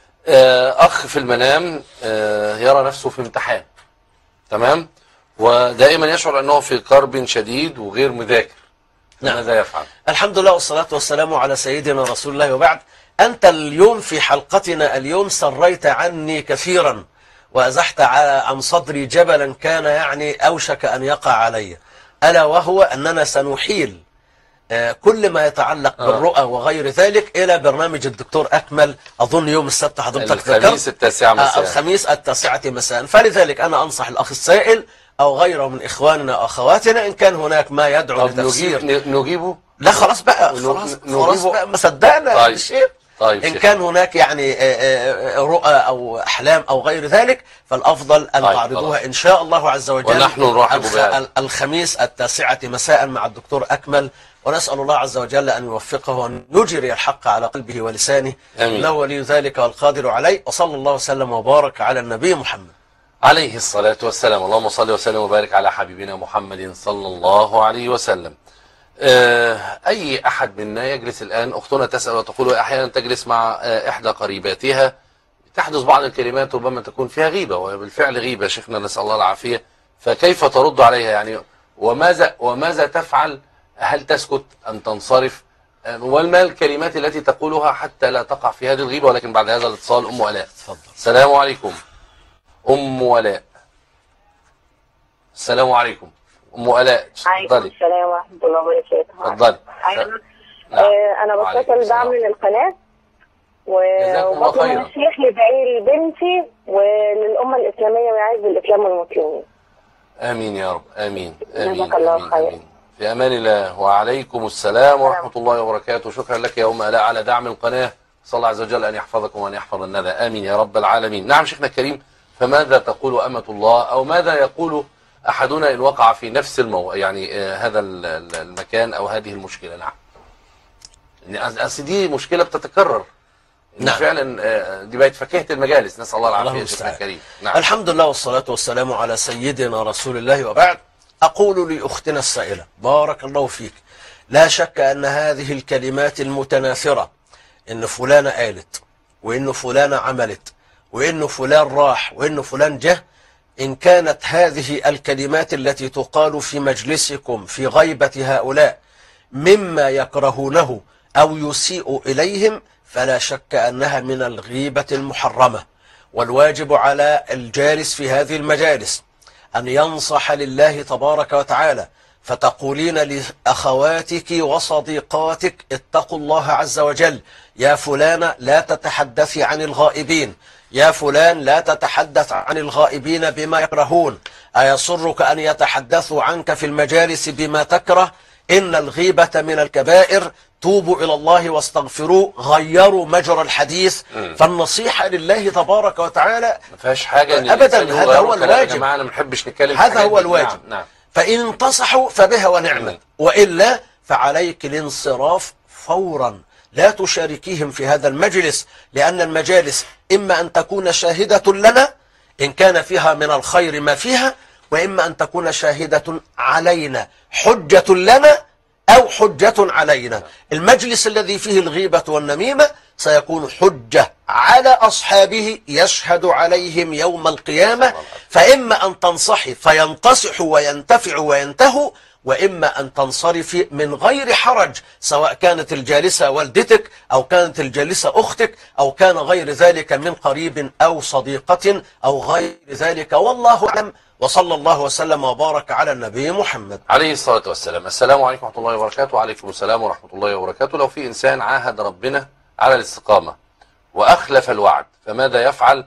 أخ في المنام يرى نفسه في امتحان، تمام، ودائما يشعر أنه في كرب شديد وغير مذاكر، ماذا يفعل؟ الحمد لله والصلاة والسلام على سيدنا رسول الله وبعد. أنت اليوم في حلقتنا اليوم سريت عني كثيرا وأزحت عن صدري جبلا كان يعني أوشك أن يقع علي، ألا وهو أننا سنحيل كل ما يتعلق بالرؤى وغير ذلك إلى برنامج الدكتور أكمل، أظن يوم السبت حضرتك الخميس 9 مساء، الخميس 9 مساء. فلذلك أنا أنصح الأخ السائل أو غيره من إخواننا وأخواتنا إن كان هناك ما يدعو لتفسير نجيبه. لا خلاص بقى، خلاص بقى ما صدقنا الشيء. طيب إن كان هناك يعني رؤى أو أحلام أو غير ذلك فالأفضل أن تعرضوها إن شاء الله عز وجل، ونحن نرحب بها الخميس 9 مساء مع الدكتور أكمل، ونسأل الله عز وجل أن يوفقه وأن يجري الحق على قلبه ولسانه، إنه ولي ذلك والقادر عليه، وصلى الله وسلم وبارك على النبي محمد عليه الصلاة والسلام. اللهم صل وسلم وبارك على حبيبنا محمد صلى الله عليه وسلم. أي أحد منا يجلس الآن، أختنا تسأل وتقول أحيانا تجلس مع إحدى قريباتها تحدث بعض الكلمات ربما تكون فيها غيبة، وبالفعل غيبة شيخنا نسأل الله العافية، فكيف ترد عليها يعني؟ وماذا تفعل؟ هل تسكت أم تنصرف؟ وما الكلمات التي تقولها حتى لا تقع في هذه الغيبة؟ ولكن بعد هذا الاتصال أم ولاء. السلام عليكم أم ولاء. السلام عليكم أم ولاء، اتفضلي. السلام ورحمة الله وبركاته. اتفضلي. أنا بتصل دعم من القناة وبطلب من الشيخ يدعي لي بنتي وللأمة الإسلامية ويعز الإسلام والمسلمين. آمين يا رب، آمين آمين. جزاك الله خير. في أمان الله. وعليكم السلام ورحمة الله وبركاته. شكرا لك يا أم آلاء على دعم القناة، صلى الله عز وجل أن يحفظكم وأن يحفظ الندى، آمين يا رب العالمين. نعم شيخنا الكريم، فماذا تقول أمة الله أو ماذا يقول أحدنا إن وقع في نفس يعني هذا المكان أو هذه المشكلة؟ نعم، أصل دي مشكلة بتتكرر، نعم. فعلا دي بقت فكاهة المجالس، نسأل الله العافية يا شيخنا الكريم. نعم. الحمد لله والصلاة والسلام على سيدنا رسول الله، وبعد. أقول لأختنا السائلة بارك الله فيك، لا شك أن هذه الكلمات المتناثرة، إن فلانة قالت، وإن فلانة عملت، وإن فلان راح، وإن فلان جه، إن كانت هذه الكلمات التي تقال في مجلسكم في غيبة هؤلاء مما يكرهونه أو يسيء إليهم، فلا شك أنها من الغيبة المحرمة. والواجب على الجالس في هذه المجالس أن ينصح لله تبارك وتعالى، فتقولين لأخواتك وصديقاتك اتقوا الله عز وجل، يا فلانة لا تتحدثي عن الغائبين، يا فلان لا تتحدث عن الغائبين بما يكرهون، أيسرك أن يتحدثوا عنك في المجالس بما تكره؟ إن الغيبة من الكبائر، توبوا إلى الله واستغفروه، غيروا مجرى الحديث. فالنصيحة لله تبارك وتعالى ما فيهاش حاجة أبدا، هذا هو الواجب. يا جماعة أنا ما بنحبش نتكلم، هذا هو الواجب. نعم. نعم. فإن انتصحوا فبها ونعمة، وإلا فعليك الانصراف فورا، لا تشاركيهم في هذا المجلس، لأن المجالس إما أن تكون شاهدة لنا إن كان فيها من الخير ما فيها، وإما أن تكون شاهدة علينا، حجة لنا أو حجة علينا. المجلس الذي فيه الغيبة والنميمة سيكون حجة على أصحابه، يشهد عليهم يوم القيامة، فإما أن تنصحي فينتصحوا وينتفعوا وينتهوا، وإما أن تنصرفي من غير حرج، سواء كانت الجالسة والدتك أو كانت الجالسة أختك أو كان غير ذلك من قريب أو صديقة أو غير ذلك، والله أعلم. وصلى الله وسلم وبارك على النبي محمد عليه الصلاة والسلام. السلام عليكم ورحمة الله وبركاته. وعليكم السلام ورحمة الله وبركاته. لو في إنسان عاهد ربنا على الاستقامة وأخلف الوعد فماذا يفعل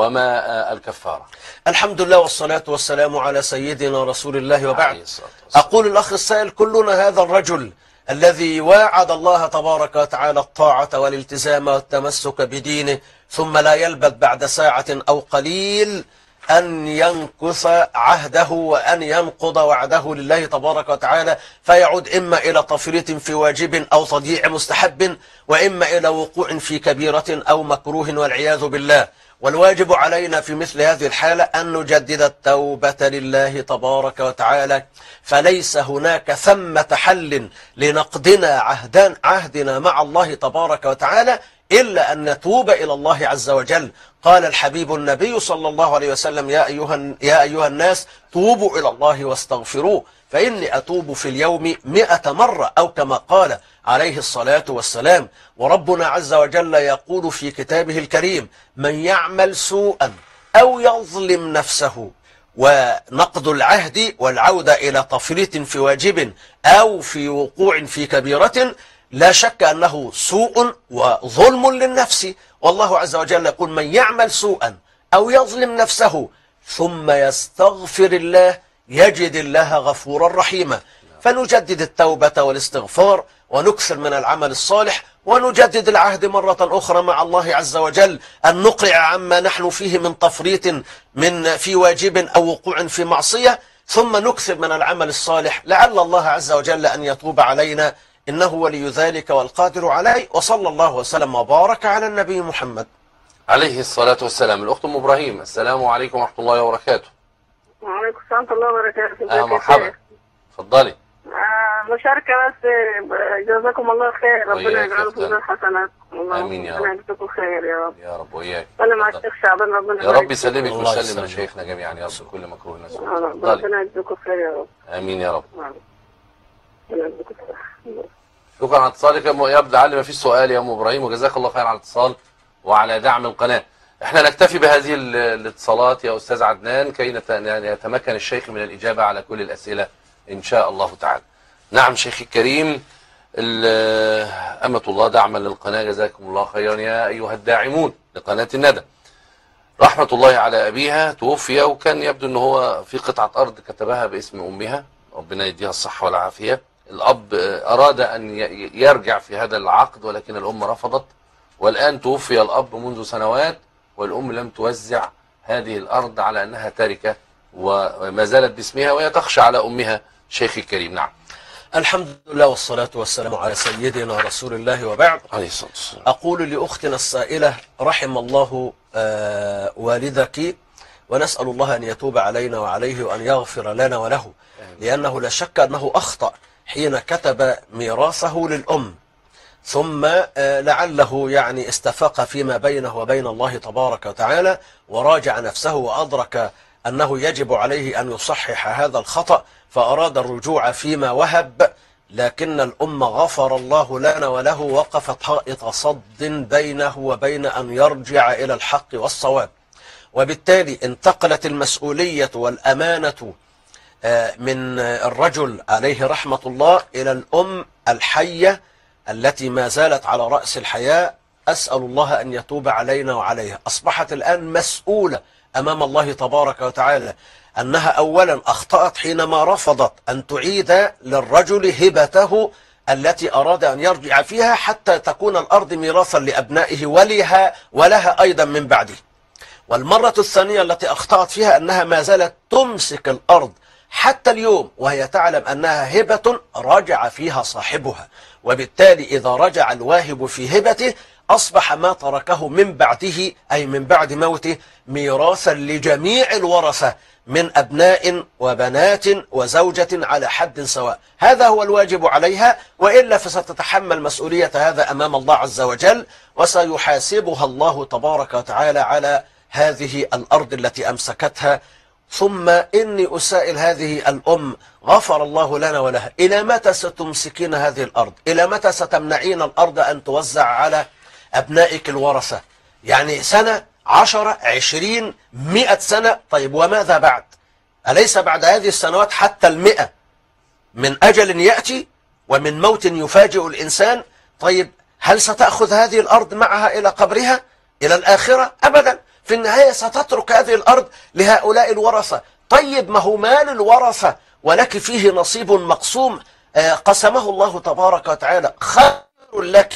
وما الكفارة؟ الحمد لله والصلاة والسلام على سيدنا رسول الله، وبعد. أقول الأخ السائل، كلنا هذا الرجل الذي واعد الله تبارك وتعالى الطاعة والالتزام والتمسك بدينه، ثم لا يلبث بعد ساعة أو قليل أن ينكث عهده وأن ينقض وعده لله تبارك وتعالى، فيعود إما إلى تفريط في واجب أو تضييع مستحب، وإما إلى وقوع في كبيرة أو مكروه والعياذ بالله. والواجب علينا في مثل هذه الحالة أن نجدد التوبة لله تبارك وتعالى، فليس هناك ثمة حل لنقضنا عهدنا مع الله تبارك وتعالى إلا أن نتوب إلى الله عز وجل. قال الحبيب النبي صلى الله عليه وسلم: يا أيها الناس توبوا إلى الله واستغفروه، فإني أتوب في اليوم 100 مرة، أو كما قال عليه الصلاة والسلام. وربنا عز وجل يقول في كتابه الكريم: من يعمل سوءا أو يظلم نفسه، ونقض العهد والعودة إلى تفريط في واجب أو في وقوع في كبيرة لا شك أنه سوء وظلم للنفس. والله عز وجل يقول: من يعمل سوءا أو يظلم نفسه ثم يستغفر الله يجد الله غفورا رحيما. فنجدد التوبة والاستغفار ونكثر من العمل الصالح، ونجدد العهد مرة أخرى مع الله عز وجل، أن نقلع عما نحن فيه من تفريط في واجب أو وقوع في معصية، ثم نكثر من العمل الصالح لعل الله عز وجل أن يتوب علينا، إنه ولي ذلك والقادر عليه. وصلى الله وسلم وبارك على النبي محمد عليه الصلاة والسلام. الأخت أم إبراهيم، السلام عليكم ورحمة الله وبركاته. وعليكم السلام ورحمة الله وبركاته. مرحبا، اتفضلي. مشاركة بس، جزاكم الله خير، ربنا يجعله في ميزان حسنات. آمين يا رب. ربنا يجزاكم خير يا رب. يا رب وإياك. أنا مع الشيخ شعبان، ربنا يا رب يسلمك ويسلم مشايخنا جميعا يا رب، كل مكروه نسأل. ربنا يجزاكم خير يا رب. آمين يا رب. ربنا يجزاكم خير. شكرا على اتصالك يبدو علي ما فيش سؤال يا ام ابراهيم، وجزاك الله خير على الاتصال وعلى دعم القناه. احنا نكتفي بهذه الاتصالات يا استاذ عدنان كي يتمكن الشيخ من الاجابه على كل الاسئله ان شاء الله تعالى. نعم شيخي الكريم، أمة الله دعما للقناه، جزاكم الله خيرا يا ايها الداعمون لقناه الندى. رحمه الله على ابيها، توفي وكان يبدو ان هو في قطعه ارض كتبها باسم امها، ربنا يديها الصحه والعافيه. الأب أراد أن يرجع في هذا العقد ولكن الأم رفضت، والآن توفي الأب منذ سنوات والأم لم توزع هذه الأرض على أنها تركة وما زالت باسمها، وهي تخشى على أمها. شيخي الكريم. نعم. الحمد لله والصلاة والسلام على سيدنا رسول الله وبعد. عليه الصلاة والسلام. أقول لأختنا السائلة رحم الله والدك، ونسأل الله أن يتوب علينا وعليه وأن يغفر لنا وله، لأنه لا شك أنه أخطأ حين كتب ميراثه للأم، ثم لعله يعني استفاق فيما بينه وبين الله تبارك وتعالى، وراجع نفسه وأدرك أنه يجب عليه أن يصحح هذا الخطأ، فأراد الرجوع فيما وهب، لكن الأم غفر الله لنا وله وقفت حائط صد بينه وبين أن يرجع إلى الحق والصواب، وبالتالي انتقلت المسؤولية والأمانة من الرجل عليه رحمة الله إلى الأم الحية التي ما زالت على رأس الحياة. أسأل الله أن يتوب علينا وعليها. أصبحت الآن مسؤولة أمام الله تبارك وتعالى أنها أولا أخطأت حينما رفضت أن تعيد للرجل هبته التي أراد أن يرجع فيها حتى تكون الأرض ميراثا لأبنائه ولها أيضا من بعده. والمرة الثانية التي أخطأت فيها أنها ما زالت تمسك الأرض حتى اليوم وهي تعلم أنها هبة رجع فيها صاحبها، وبالتالي إذا رجع الواهب في هبته أصبح ما تركه من بعده أي من بعد موته ميراثا لجميع الورثة من أبناء وبنات وزوجة على حد سواء. هذا هو الواجب عليها، وإلا فستتحمل مسؤولية هذا أمام الله عز وجل، وسيحاسبها الله تبارك وتعالى على هذه الأرض التي أمسكتها. ثم إني أسائل هذه الأم غفر الله لنا ولها، إلى متى ستمسكين هذه الأرض؟ إلى متى ستمنعين الأرض أن توزع على أبنائك الورثة؟ يعني سنة، 10، 20، 100 سنة؟ طيب وماذا بعد؟ أليس بعد هذه السنوات حتى 100 من أجل يأتي ومن موت يفاجئ الإنسان؟ طيب هل ستأخذ هذه الأرض معها إلى قبرها إلى الآخرة؟ أبدا، في النهاية ستترك هذه الأرض لهؤلاء الورثة. طيب ما هو مال الورثة ولك فيه نصيب مقسوم قسمه الله تبارك وتعالى. خير لك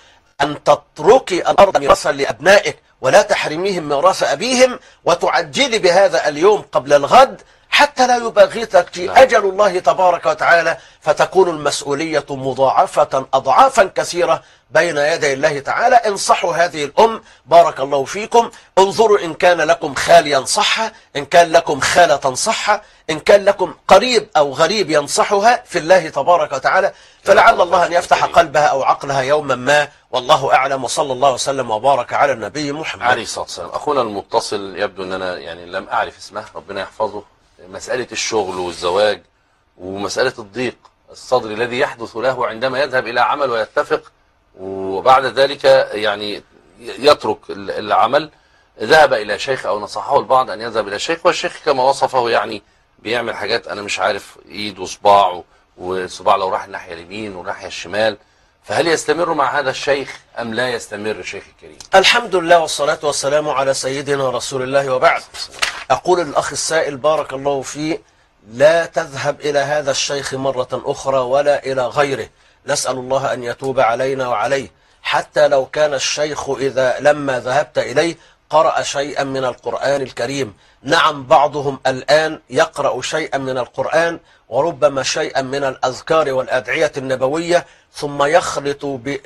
أن تتركي الأرض ميراثا لأبنائك ولا تحرميهم ميراث أبيهم، وتعجلي بهذا اليوم قبل الغد حتى لا يباغتك أجل الله تبارك وتعالى، فتكون المسؤولية مضاعفة أضعافا كثيرة بين يدي الله تعالى. انصحوا هذه الأم بارك الله فيكم، انظروا إن كان لكم خال ينصحها، إن كان لكم خالة تنصحها، إن كان لكم قريب أو غريب ينصحها في الله تبارك وتعالى، فلعل الله أن يفتح قلبها أو عقلها يوما ما، والله أعلم. وصلى الله وسلم وبارك على النبي محمد عليه الصلاة والسلام. أخونا المتصل يبدو أن أنا يعني لم أعرف اسمه، ربنا يحفظه. مسألة الشغل والزواج ومسألة الضيق الصدر الذي يحدث له عندما يذهب إلى عمل ويتفق وبعد ذلك يعني يترك العمل، ذهب إلى شيخ أو نصحه البعض أن يذهب إلى شيخ، والشيخ كما وصفه يعني بيعمل حاجات أنا مش عارف، إيد وصباع، وصباع لو راح الناحية اليمين والناحية الشمال. فهل يستمر مع هذا الشيخ أم لا يستمر شيخ الكريم؟ الحمد لله والصلاة والسلام على سيدنا رسول الله وبعد. أقول للأخ السائل بارك الله فيه، لا تذهب إلى هذا الشيخ مرة أخرى ولا إلى غيره. نسأل الله أن يتوب علينا وعليه. حتى لو كان الشيخ إذا لما ذهبت إليه قرأ شيئا من القرآن الكريم، نعم بعضهم الآن يقرأ شيئا من القرآن وربما شيئا من الأذكار والأدعية النبوية، ثم يخلط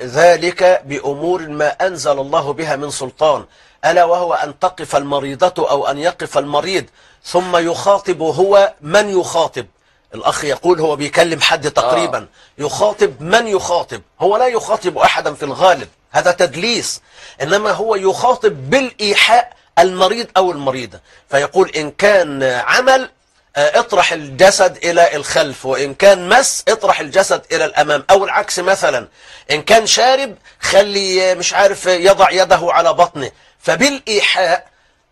بذلك بأمور ما أنزل الله بها من سلطان، ألا وهو أن تقف المريضة أو أن يقف المريض ثم يخاطب هو من يخاطب. الأخ يقول هو بيكلم حد تقريبا، يخاطب من يخاطب؟ هو لا يخاطب أحدا في الغالب، هذا تدليس، إنما هو يخاطب بالإيحاء المريض أو المريضة، فيقول إن كان عمل اطرح الجسد إلى الخلف، وإن كان مس اطرح الجسد إلى الأمام، أو العكس مثلا إن كان شارب خلي مش عارف يضع يده على بطنه. فبالإيحاء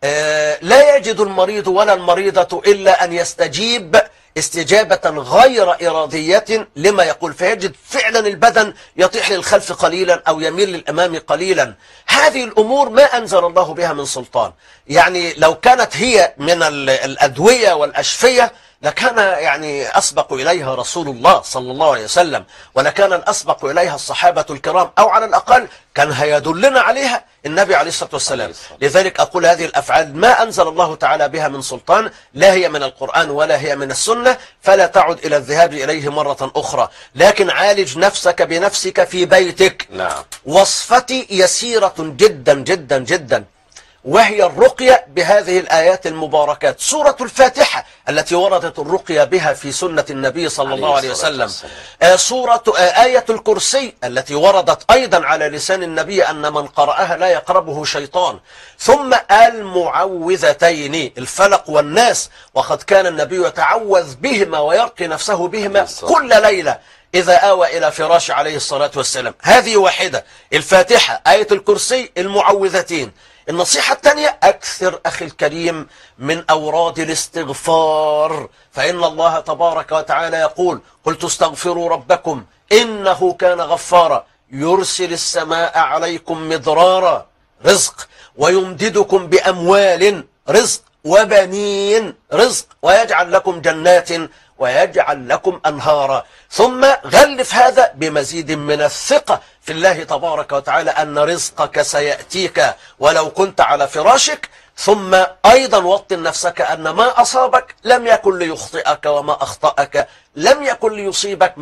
لا يجد المريض ولا المريضة إلا أن يستجيب استجابة غير إرادية لما يقول، فيجد فعلا البدن يطيح للخلف قليلا أو يميل للأمام قليلا. هذه الأمور ما أنزل الله بها من سلطان. يعني لو كانت هي من الأدوية والأشفية لكان يعني أسبق إليها رسول الله صلى الله عليه وسلم، ولكان الأسبق إليها الصحابة الكرام، أو على الأقل كان هيدلنا عليها النبي عليه الصلاة والسلام. لذلك أقول هذه الأفعال ما أنزل الله تعالى بها من سلطان، لا هي من القرآن ولا هي من السنة، فلا تعد إلى الذهاب إليه مرة أخرى، لكن عالج نفسك بنفسك في بيتك. نعم. وصفتي يسيرة جدا جدا جدا، وهي الرقية بهذه الآيات المباركات. سورة الفاتحة التي وردت الرقية بها في سنة النبي صلى الله عليه وسلم، آية الكرسي التي وردت أيضا على لسان النبي أن من قرأها لا يقربه شيطان، ثم المعوذتين الفلق والناس، وقد كان النبي يتعوذ بهما ويرقي نفسه بهما كل ليلة إذا آوى إلى فراش عليه الصلاة والسلام. هذه واحدة، الفاتحة، آية الكرسي، المعوذتين. النصيحة الثانية: أكثر أخي الكريم من أوراد الاستغفار، فإن الله تبارك وتعالى يقول: قلت استغفروا ربكم إنه كان غفارا يرسل السماء عليكم مدرارا رزق، ويمددكم بأموال رزق، وبنين رزق، ويجعل لكم جنات ويجعل لكم أنهارا. ثم غلف هذا بمزيد من الثقة في الله تبارك وتعالى أن رزقك سيأتيك ولو كنت على فراشك. ثم أيضا وطن نفسك أن ما أصابك لم يكن ليخطئك، وما أخطأك لم يكن ليصيبك.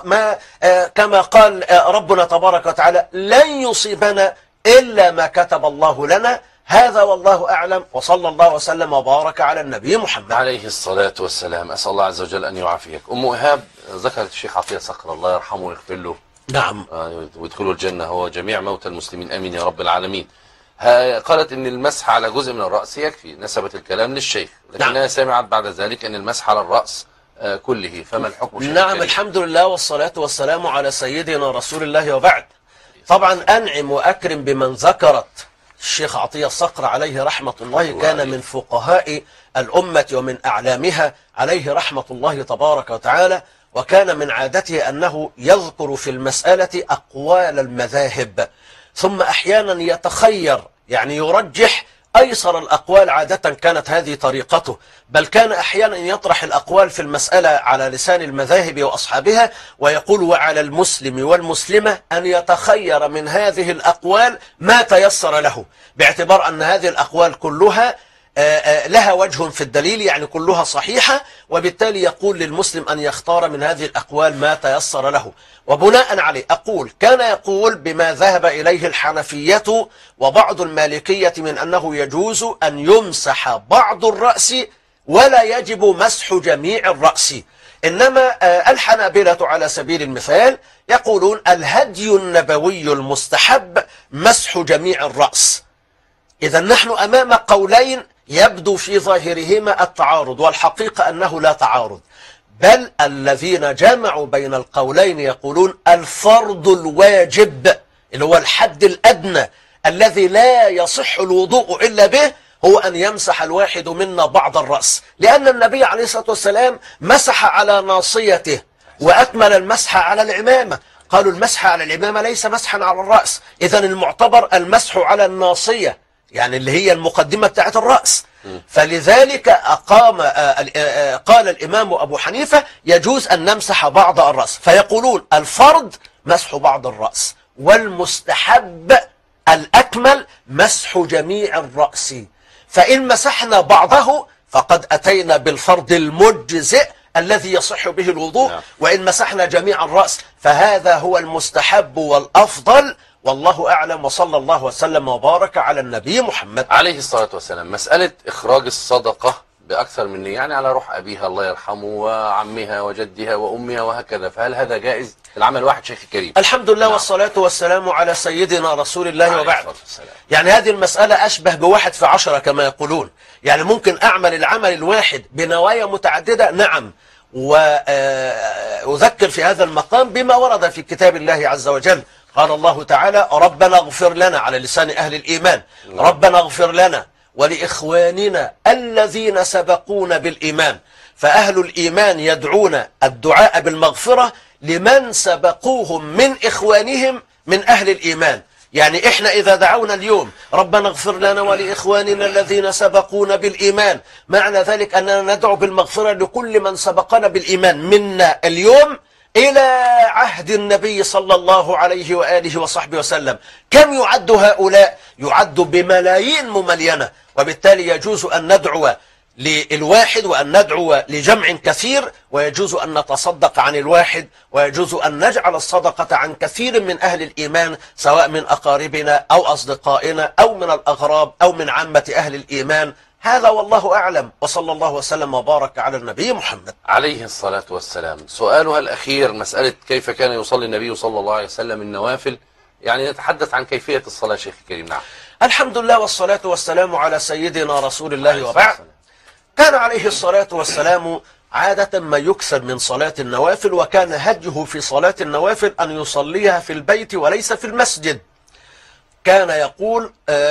كما قال ربنا تبارك وتعالى: لن يصيبنا إلا ما كتب الله لنا. هذا والله أعلم، وصلى الله وسلم وبارك على النبي محمد عليه الصلاة والسلام. أسأل الله عز وجل أن يعافيك. أم إيهاب ذكرت الشيخ عطية صقر الله يرحمه ويغفر له. نعم. ويدخله الجنة هو جميع موتى المسلمين، آمين يا رب العالمين. قالت إن المسح على جزء من الرأس يكفي، نسبت الكلام للشيخ، لكنها نعم. سمعت بعد ذلك أن المسح على الرأس كله، فما الحكم؟ نعم، الحمد لله والصلاة والسلام على سيدنا رسول الله، وبعد. طبعا أنعم وأكرم بمن ذكرت الشيخ عطية الصقر عليه رحمة الله، كان من فقهاء الأمة ومن أعلامها عليه رحمة الله تبارك وتعالى، وكان من عادته أنه يذكر في المسألة أقوال المذاهب، ثم أحيانا يتخير، يعني يرجح أيسر الأقوال. عادة كانت هذه طريقته، بل كان أحيانا يطرح الأقوال في المسألة على لسان المذاهب وأصحابها، ويقول: وعلى المسلم والمسلمة أن يتخير من هذه الأقوال ما تيسر له، باعتبار أن هذه الأقوال كلها لها وجه في الدليل، يعني كلها صحيحة، وبالتالي يقول للمسلم أن يختار من هذه الأقوال ما تيسر له. وبناء عليه أقول: كان يقول بما ذهب إليه الحنفية وبعض المالكية من أنه يجوز أن يمسح بعض الرأس ولا يجب مسح جميع الرأس. إنما الحنابلة على سبيل المثال يقولون: الهدي النبوي المستحب مسح جميع الرأس. إذا نحن أمام قولين يبدو في ظاهرهما التعارض، والحقيقة أنه لا تعارض، بل الذين جمعوا بين القولين يقولون: الفرض الواجب اللي هو الحد الأدنى الذي لا يصح الوضوء إلا به هو أن يمسح الواحد منا بعض الرأس، لأن النبي عليه الصلاة والسلام مسح على ناصيته وأكمل المسح على العمامة. قالوا: المسح على العمامة ليس مسحا على الرأس، إذن المعتبر المسح على الناصية، يعني اللي هي المقدمة بتاعت الرأس. فلذلك قال الإمام أبو حنيفة: يجوز أن نمسح بعض الرأس. فيقولون: الفرض مسح بعض الرأس، والمستحب الأكمل مسح جميع الرأس. فإن مسحنا بعضه فقد أتينا بالفرض المجزئ الذي يصح به الوضوء، وإن مسحنا جميع الرأس فهذا هو المستحب والأفضل، والله أعلم، وصلى الله وسلم وبارك على النبي محمد عليه الصلاة والسلام. مسألة إخراج الصدقة بأكثر من نية، يعني على روح أبيها الله يرحمه وعمها وجدها وأمها وهكذا، فهل هذا جائز العمل واحد شيخ الكريم؟ الحمد لله. نعم. والصلاة والسلام على سيدنا رسول الله، وبعد. يعني هذه المسألة أشبه بواحد في 10 كما يقولون، يعني ممكن أعمل العمل الواحد بنوايا متعددة. نعم. وأذكر في هذا المقام بما ورد في كتاب الله عز وجل. قال الله تعالى: ربنا اغفر لنا، على لسان أهل الإيمان، ربنا اغفر لنا ولإخواننا الذين سبقونا بالإيمان. فأهل الإيمان يدعون الدعاء بالمغفرة لمن سبقوهم من إخوانهم من أهل الإيمان. يعني احنا اذا دعونا اليوم ربنا اغفر لنا ولإخواننا الذين سبقونا بالإيمان، معنى ذلك أننا ندعو بالمغفرة لكل من سبقنا بالإيمان منا اليوم إلى عهد النبي صلى الله عليه وآله وصحبه وسلم. كم يعد هؤلاء؟ يعد بملايين مملينة، وبالتالي يجوز أن ندعو للواحد وأن ندعو لجمع كثير، ويجوز أن نتصدق عن الواحد، ويجوز أن نجعل الصدقة عن كثير من أهل الإيمان، سواء من أقاربنا أو أصدقائنا أو من الأغراب أو من عامة أهل الإيمان. هذا والله أعلم، وصلى الله وسلم وبارك على النبي محمد عليه الصلاة والسلام. سؤالها الأخير مسألة كيف كان يصلي النبي صلى الله عليه وسلم النوافل، يعني نتحدث عن كيفية الصلاة شيخ الكريم. نعم. الحمد لله والصلاة والسلام على سيدنا رسول الله وبعد. كان عليه الصلاة والسلام عادة ما يكثر من صلاة النوافل، وكان هديه في صلاة النوافل أن يصليها في البيت وليس في المسجد. كان يقول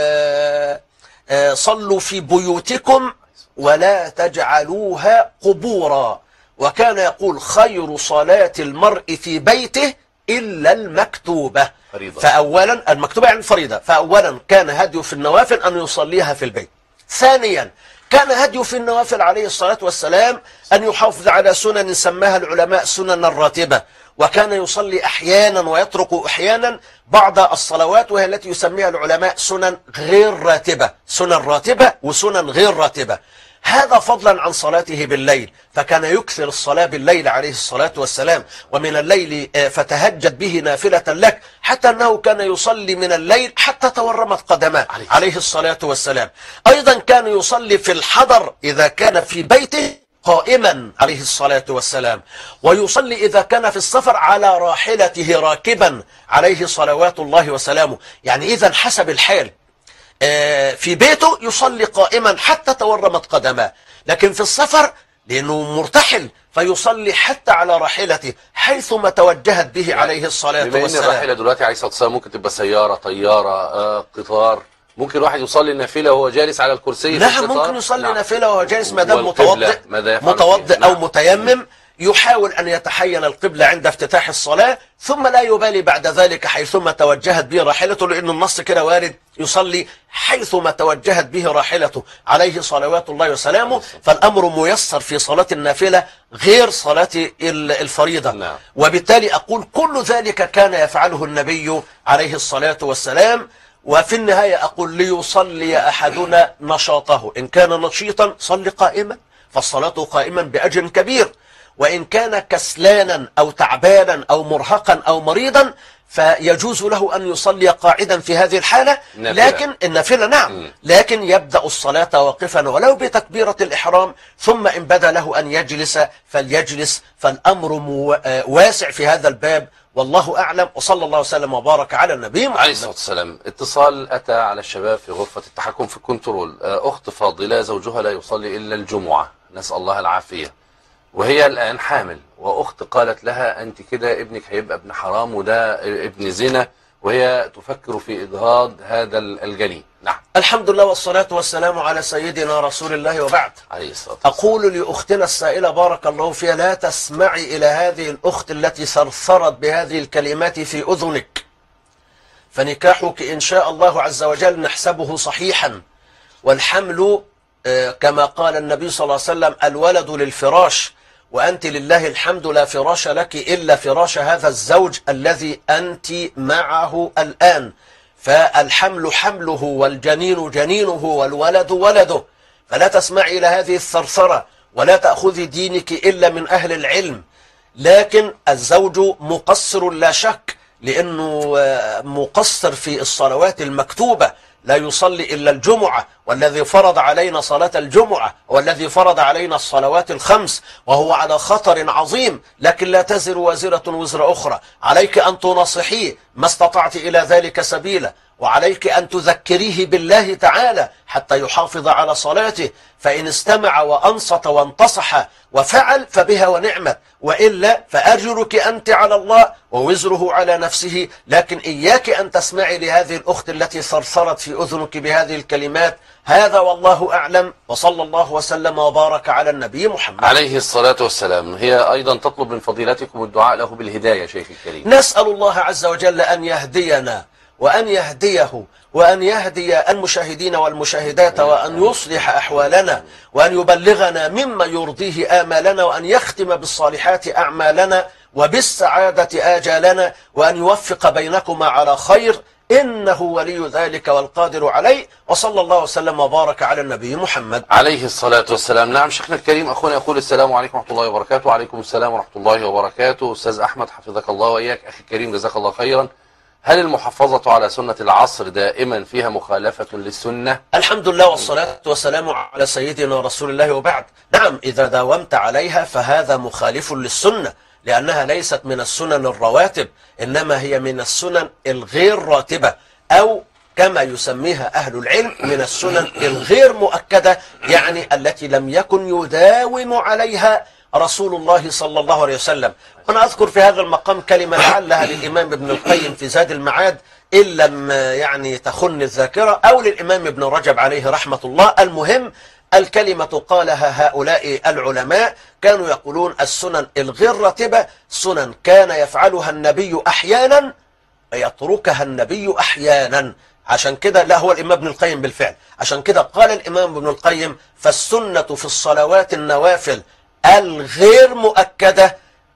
صلوا في بيوتكم ولا تجعلوها قبورا. وكان يقول خير صلاة المرء في بيته إلا المكتوبة. فأولا المكتوبة يعني الفريضة. فأولا كان هديه في النوافل أن يصليها في البيت. ثانيا كان هديه في النوافل عليه الصلاة والسلام أن يحافظ على سنن سماها العلماء سنن الراتبة، وكان يصلي أحيانا ويترك أحيانا بعض الصلوات، وهي التي يسميها العلماء سنن غير راتبة، سنن راتبة وسنن غير راتبة. هذا فضلا عن صلاته بالليل، فكان يكثر الصلاة بالليل عليه الصلاة والسلام، ومن الليل فتهجد به نافلة لك، حتى أنه كان يصلي من الليل حتى تورمت قدماه عليه الصلاة والسلام. أيضا كان يصلي في الحضر إذا كان في بيته قائما عليه الصلاة والسلام، ويصلي إذا كان في السفر على راحلته راكبا عليه صلوات الله وسلامه. يعني إذا حسب الحال، في بيته يصلي قائما حتى تورمت قدماه، لكن في السفر لأنه مرتحل فيصلي حتى على راحلته حيثما توجهت به عليه الصلاة والسلام. بما ان الراحلة دلوقتي عليه الصلاة والسلام ممكن تبقى سيارة، طيارة، قطار، ممكن الواحد يصلي النافلة وهو جالس على الكرسي. نعم ممكن يصلي نافلة وهو جالس ما دام متوضئ أو متيمم، يحاول أن يتحين القبلة عند افتتاح الصلاة، ثم لا يبالي بعد ذلك حيثما توجهت به راحلته، لأن النص كده وارد يصلي حيثما توجهت به راحلته عليه صلوات الله وسلامه. فالأمر ميسر في صلاة النافلة غير صلاة الفريضة. وبالتالي أقول كل ذلك كان يفعله النبي عليه الصلاة والسلام. وفي النهاية أقول ليصلي أحدنا نشاطه، إن كان نشيطا صلي قائما، فالصلاة قائما بأجر كبير، وإن كان كسلانا أو تعبانا أو مرهقا أو مريضا فيجوز له أن يصلي قاعدا في هذه الحالة. لكن النافلة نعم، لكن يبدأ الصلاة واقفا ولو بتكبيرة الإحرام، ثم إن بدا له أن يجلس فليجلس. فالأمر واسع في هذا الباب، والله أعلم، وصلى الله وسلم وبارك على النبي محمد عليه الصلاة والسلام. اتصال أتى على الشباب في غرفة التحكم في الكنترول. أخت فاضلة زوجها لا يصلي إلا الجمعة، نسأل الله العافية، وهي الآن حامل، وأخت قالت لها أنت كده ابنك هيبقى ابن حرام وده ابن زنا، وهي تفكر في إجهاض هذا الجنين. نعم. الحمد لله والصلاة والسلام على سيدنا رسول الله وبعد. عليه الصلاة والسلام. أقول لأختنا السائلة بارك الله فيها لا تسمعي إلى هذه الأخت التي ثرثرت بهذه الكلمات في أذنك، فنكاحك إن شاء الله عز وجل نحسبه صحيحا، والحمل كما قال النبي صلى الله عليه وسلم الولد للفراش، وأنت لله الحمد لا فراش لك إلا فراش هذا الزوج الذي أنت معه الآن. فالحمل حمله والجنين جنينه والولد ولده، فلا تسمعي إلى هذه الثرثرة ولا تأخذي دينك إلا من أهل العلم. لكن الزوج مقصر لا شك، لأنه مقصر في الصلوات المكتوبة، لا يصلي إلا الجمعة، والذي فرض علينا صلاة الجمعة والذي فرض علينا الصلوات الخمس، وهو على خطر عظيم. لكن لا تزر وازرة وزر أخرى، عليك أن تنصحيه ما استطعت إلى ذلك سبيلا، وعليك أن تذكريه بالله تعالى حتى يحافظ على صلاته، فإن استمع وأنصت وانتصح وفعل فبها ونعمت، وإلا فأجرك أنت على الله ووزره على نفسه. لكن إياك أن تسمعي لهذه الأخت التي ثرثرت في أذنك بهذه الكلمات. هذا والله أعلم، وصلى الله وسلم وبارك على النبي محمد عليه الصلاة والسلام. هي أيضا تطلب من فضيلتكم الدعاء له بالهداية شيخ الكريم. نسأل الله عز وجل أن يهدينا وأن يهديه وأن يهدي المشاهدين والمشاهدات، وأن يصلح أحوالنا، وأن يبلغنا مما يرضيه آمالنا، وأن يختم بالصالحات أعمالنا وبالسعادة آجالنا، وأن يوفق بينكما على خير، إنه ولي ذلك والقادر عليه. وصلى الله وسلم وبارك على النبي محمد عليه الصلاة والسلام. نعم شيخنا الكريم، أخونا يقول السلام عليكم ورحمة الله وبركاته. وعليكم السلام ورحمة الله وبركاته. أستاذ أحمد حفظك الله وإياك. أخي الكريم جزاك الله خيرا. هل المحافظة على سنة العصر دائما فيها مخالفة للسنة؟ الحمد لله والصلاة والسلام على سيدنا رسول الله وبعد. نعم، إذا داومت عليها فهذا مخالف للسنة، لأنها ليست من السنن الرواتب، إنما هي من السنن الغير راتبة، أو كما يسميها أهل العلم من السنن الغير مؤكدة، يعني التي لم يكن يداوم عليها رسول الله صلى الله عليه وسلم. أنا أذكر في هذا المقام كلمة لعلها للإمام ابن القيم في زاد المعاد إن لم يعني تخن الذاكرة، أو للإمام ابن رجب عليه رحمة الله. المهم الكلمة قالها هؤلاء العلماء، كانوا يقولون السنن الغير راتبة سنن كان يفعلها النبي أحيانا يتركها النبي أحيانا. عشان كده لا، هو الإمام ابن القيم بالفعل، عشان كده قال الإمام ابن القيم: فالسنة في الصلوات النوافل الغير مؤكدة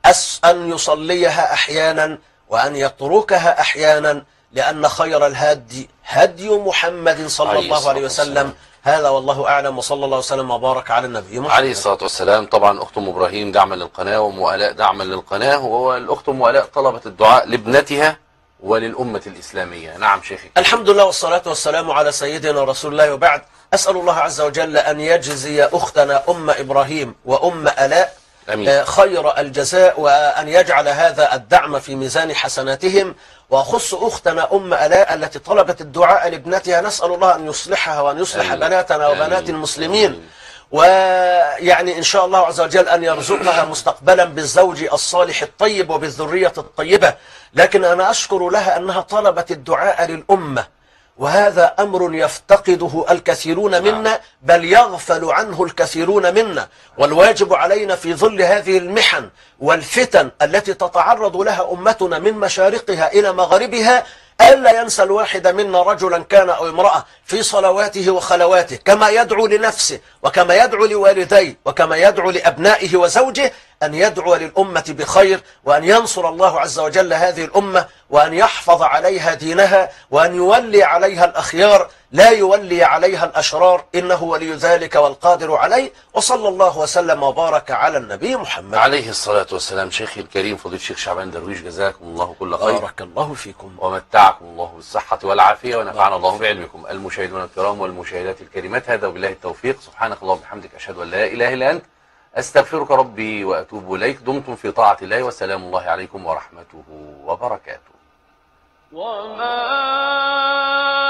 أن يصليها أحيانا وأن يتركها أحيانا، لأن خير الهدي هدي محمد صلى الله عليه وسلم. هذا والله أعلم، وصلى الله وسلم وبارك على النبي محمد عليه الصلاة والسلام. طبعا أخت أم إبراهيم دعما للقناة، وأم آلاء دعما للقناة، والأخت أم آلاء طلبت الدعاء لابنتها وللأمة الإسلامية. نعم شيخي. الحمد لله والصلاة والسلام على سيدنا رسول الله وبعد. أسأل الله عز وجل أن يجزي أختنا أم إبراهيم وأم آلاء خير الجزاء، وأن يجعل هذا الدعم في ميزان حسناتهم. وأخص أختنا أم آلاء التي طلبت الدعاء لابنتها، نسأل الله أن يصلحها وأن يصلح بناتنا وبنات المسلمين، ويعني إن شاء الله عز وجل أن يرزقها مستقبلا بالزوج الصالح الطيب وبالذرية الطيبة. لكن أنا أشكر لها أنها طلبت الدعاء للأمة، وهذا أمر يفتقده الكثيرون منا، بل يغفل عنه الكثيرون منا. والواجب علينا في ظل هذه المحن والفتن التي تتعرض لها أمتنا من مشارقها إلى مغاربها ألا ينسى الواحد منا رجلا كان أو امرأة في صلواته وخلواته، كما يدعو لنفسه وكما يدعو لوالديه وكما يدعو لأبنائه وزوجه، أن يدعو للأمة بخير، وأن ينصر الله عز وجل هذه الأمة، وأن يحفظ عليها دينها، وأن يولي عليها الأخيار لا يولي عليها الأشرار، إنه ولي ذلك والقادر عليه. وصلى الله وسلم وبارك على النبي محمد عليه الصلاة والسلام. شيخي الكريم فضيلة الشيخ شعبان درويش، جزاكم الله كل خير، بارك الله فيكم ومتعكم الله بالصحة والعافية، ونفعنا الله بعلمكم. المشاهدون الكرام والمشاهدات الكريمات، هذا وبالله التوفيق. سبحانك اللهم وبحمدك، أشهد أن لا إله إلا أنت، أستغفرك ربي وأتوب إليك. دمتم في طاعة الله، وسلام الله عليكم ورحمته وبركاته.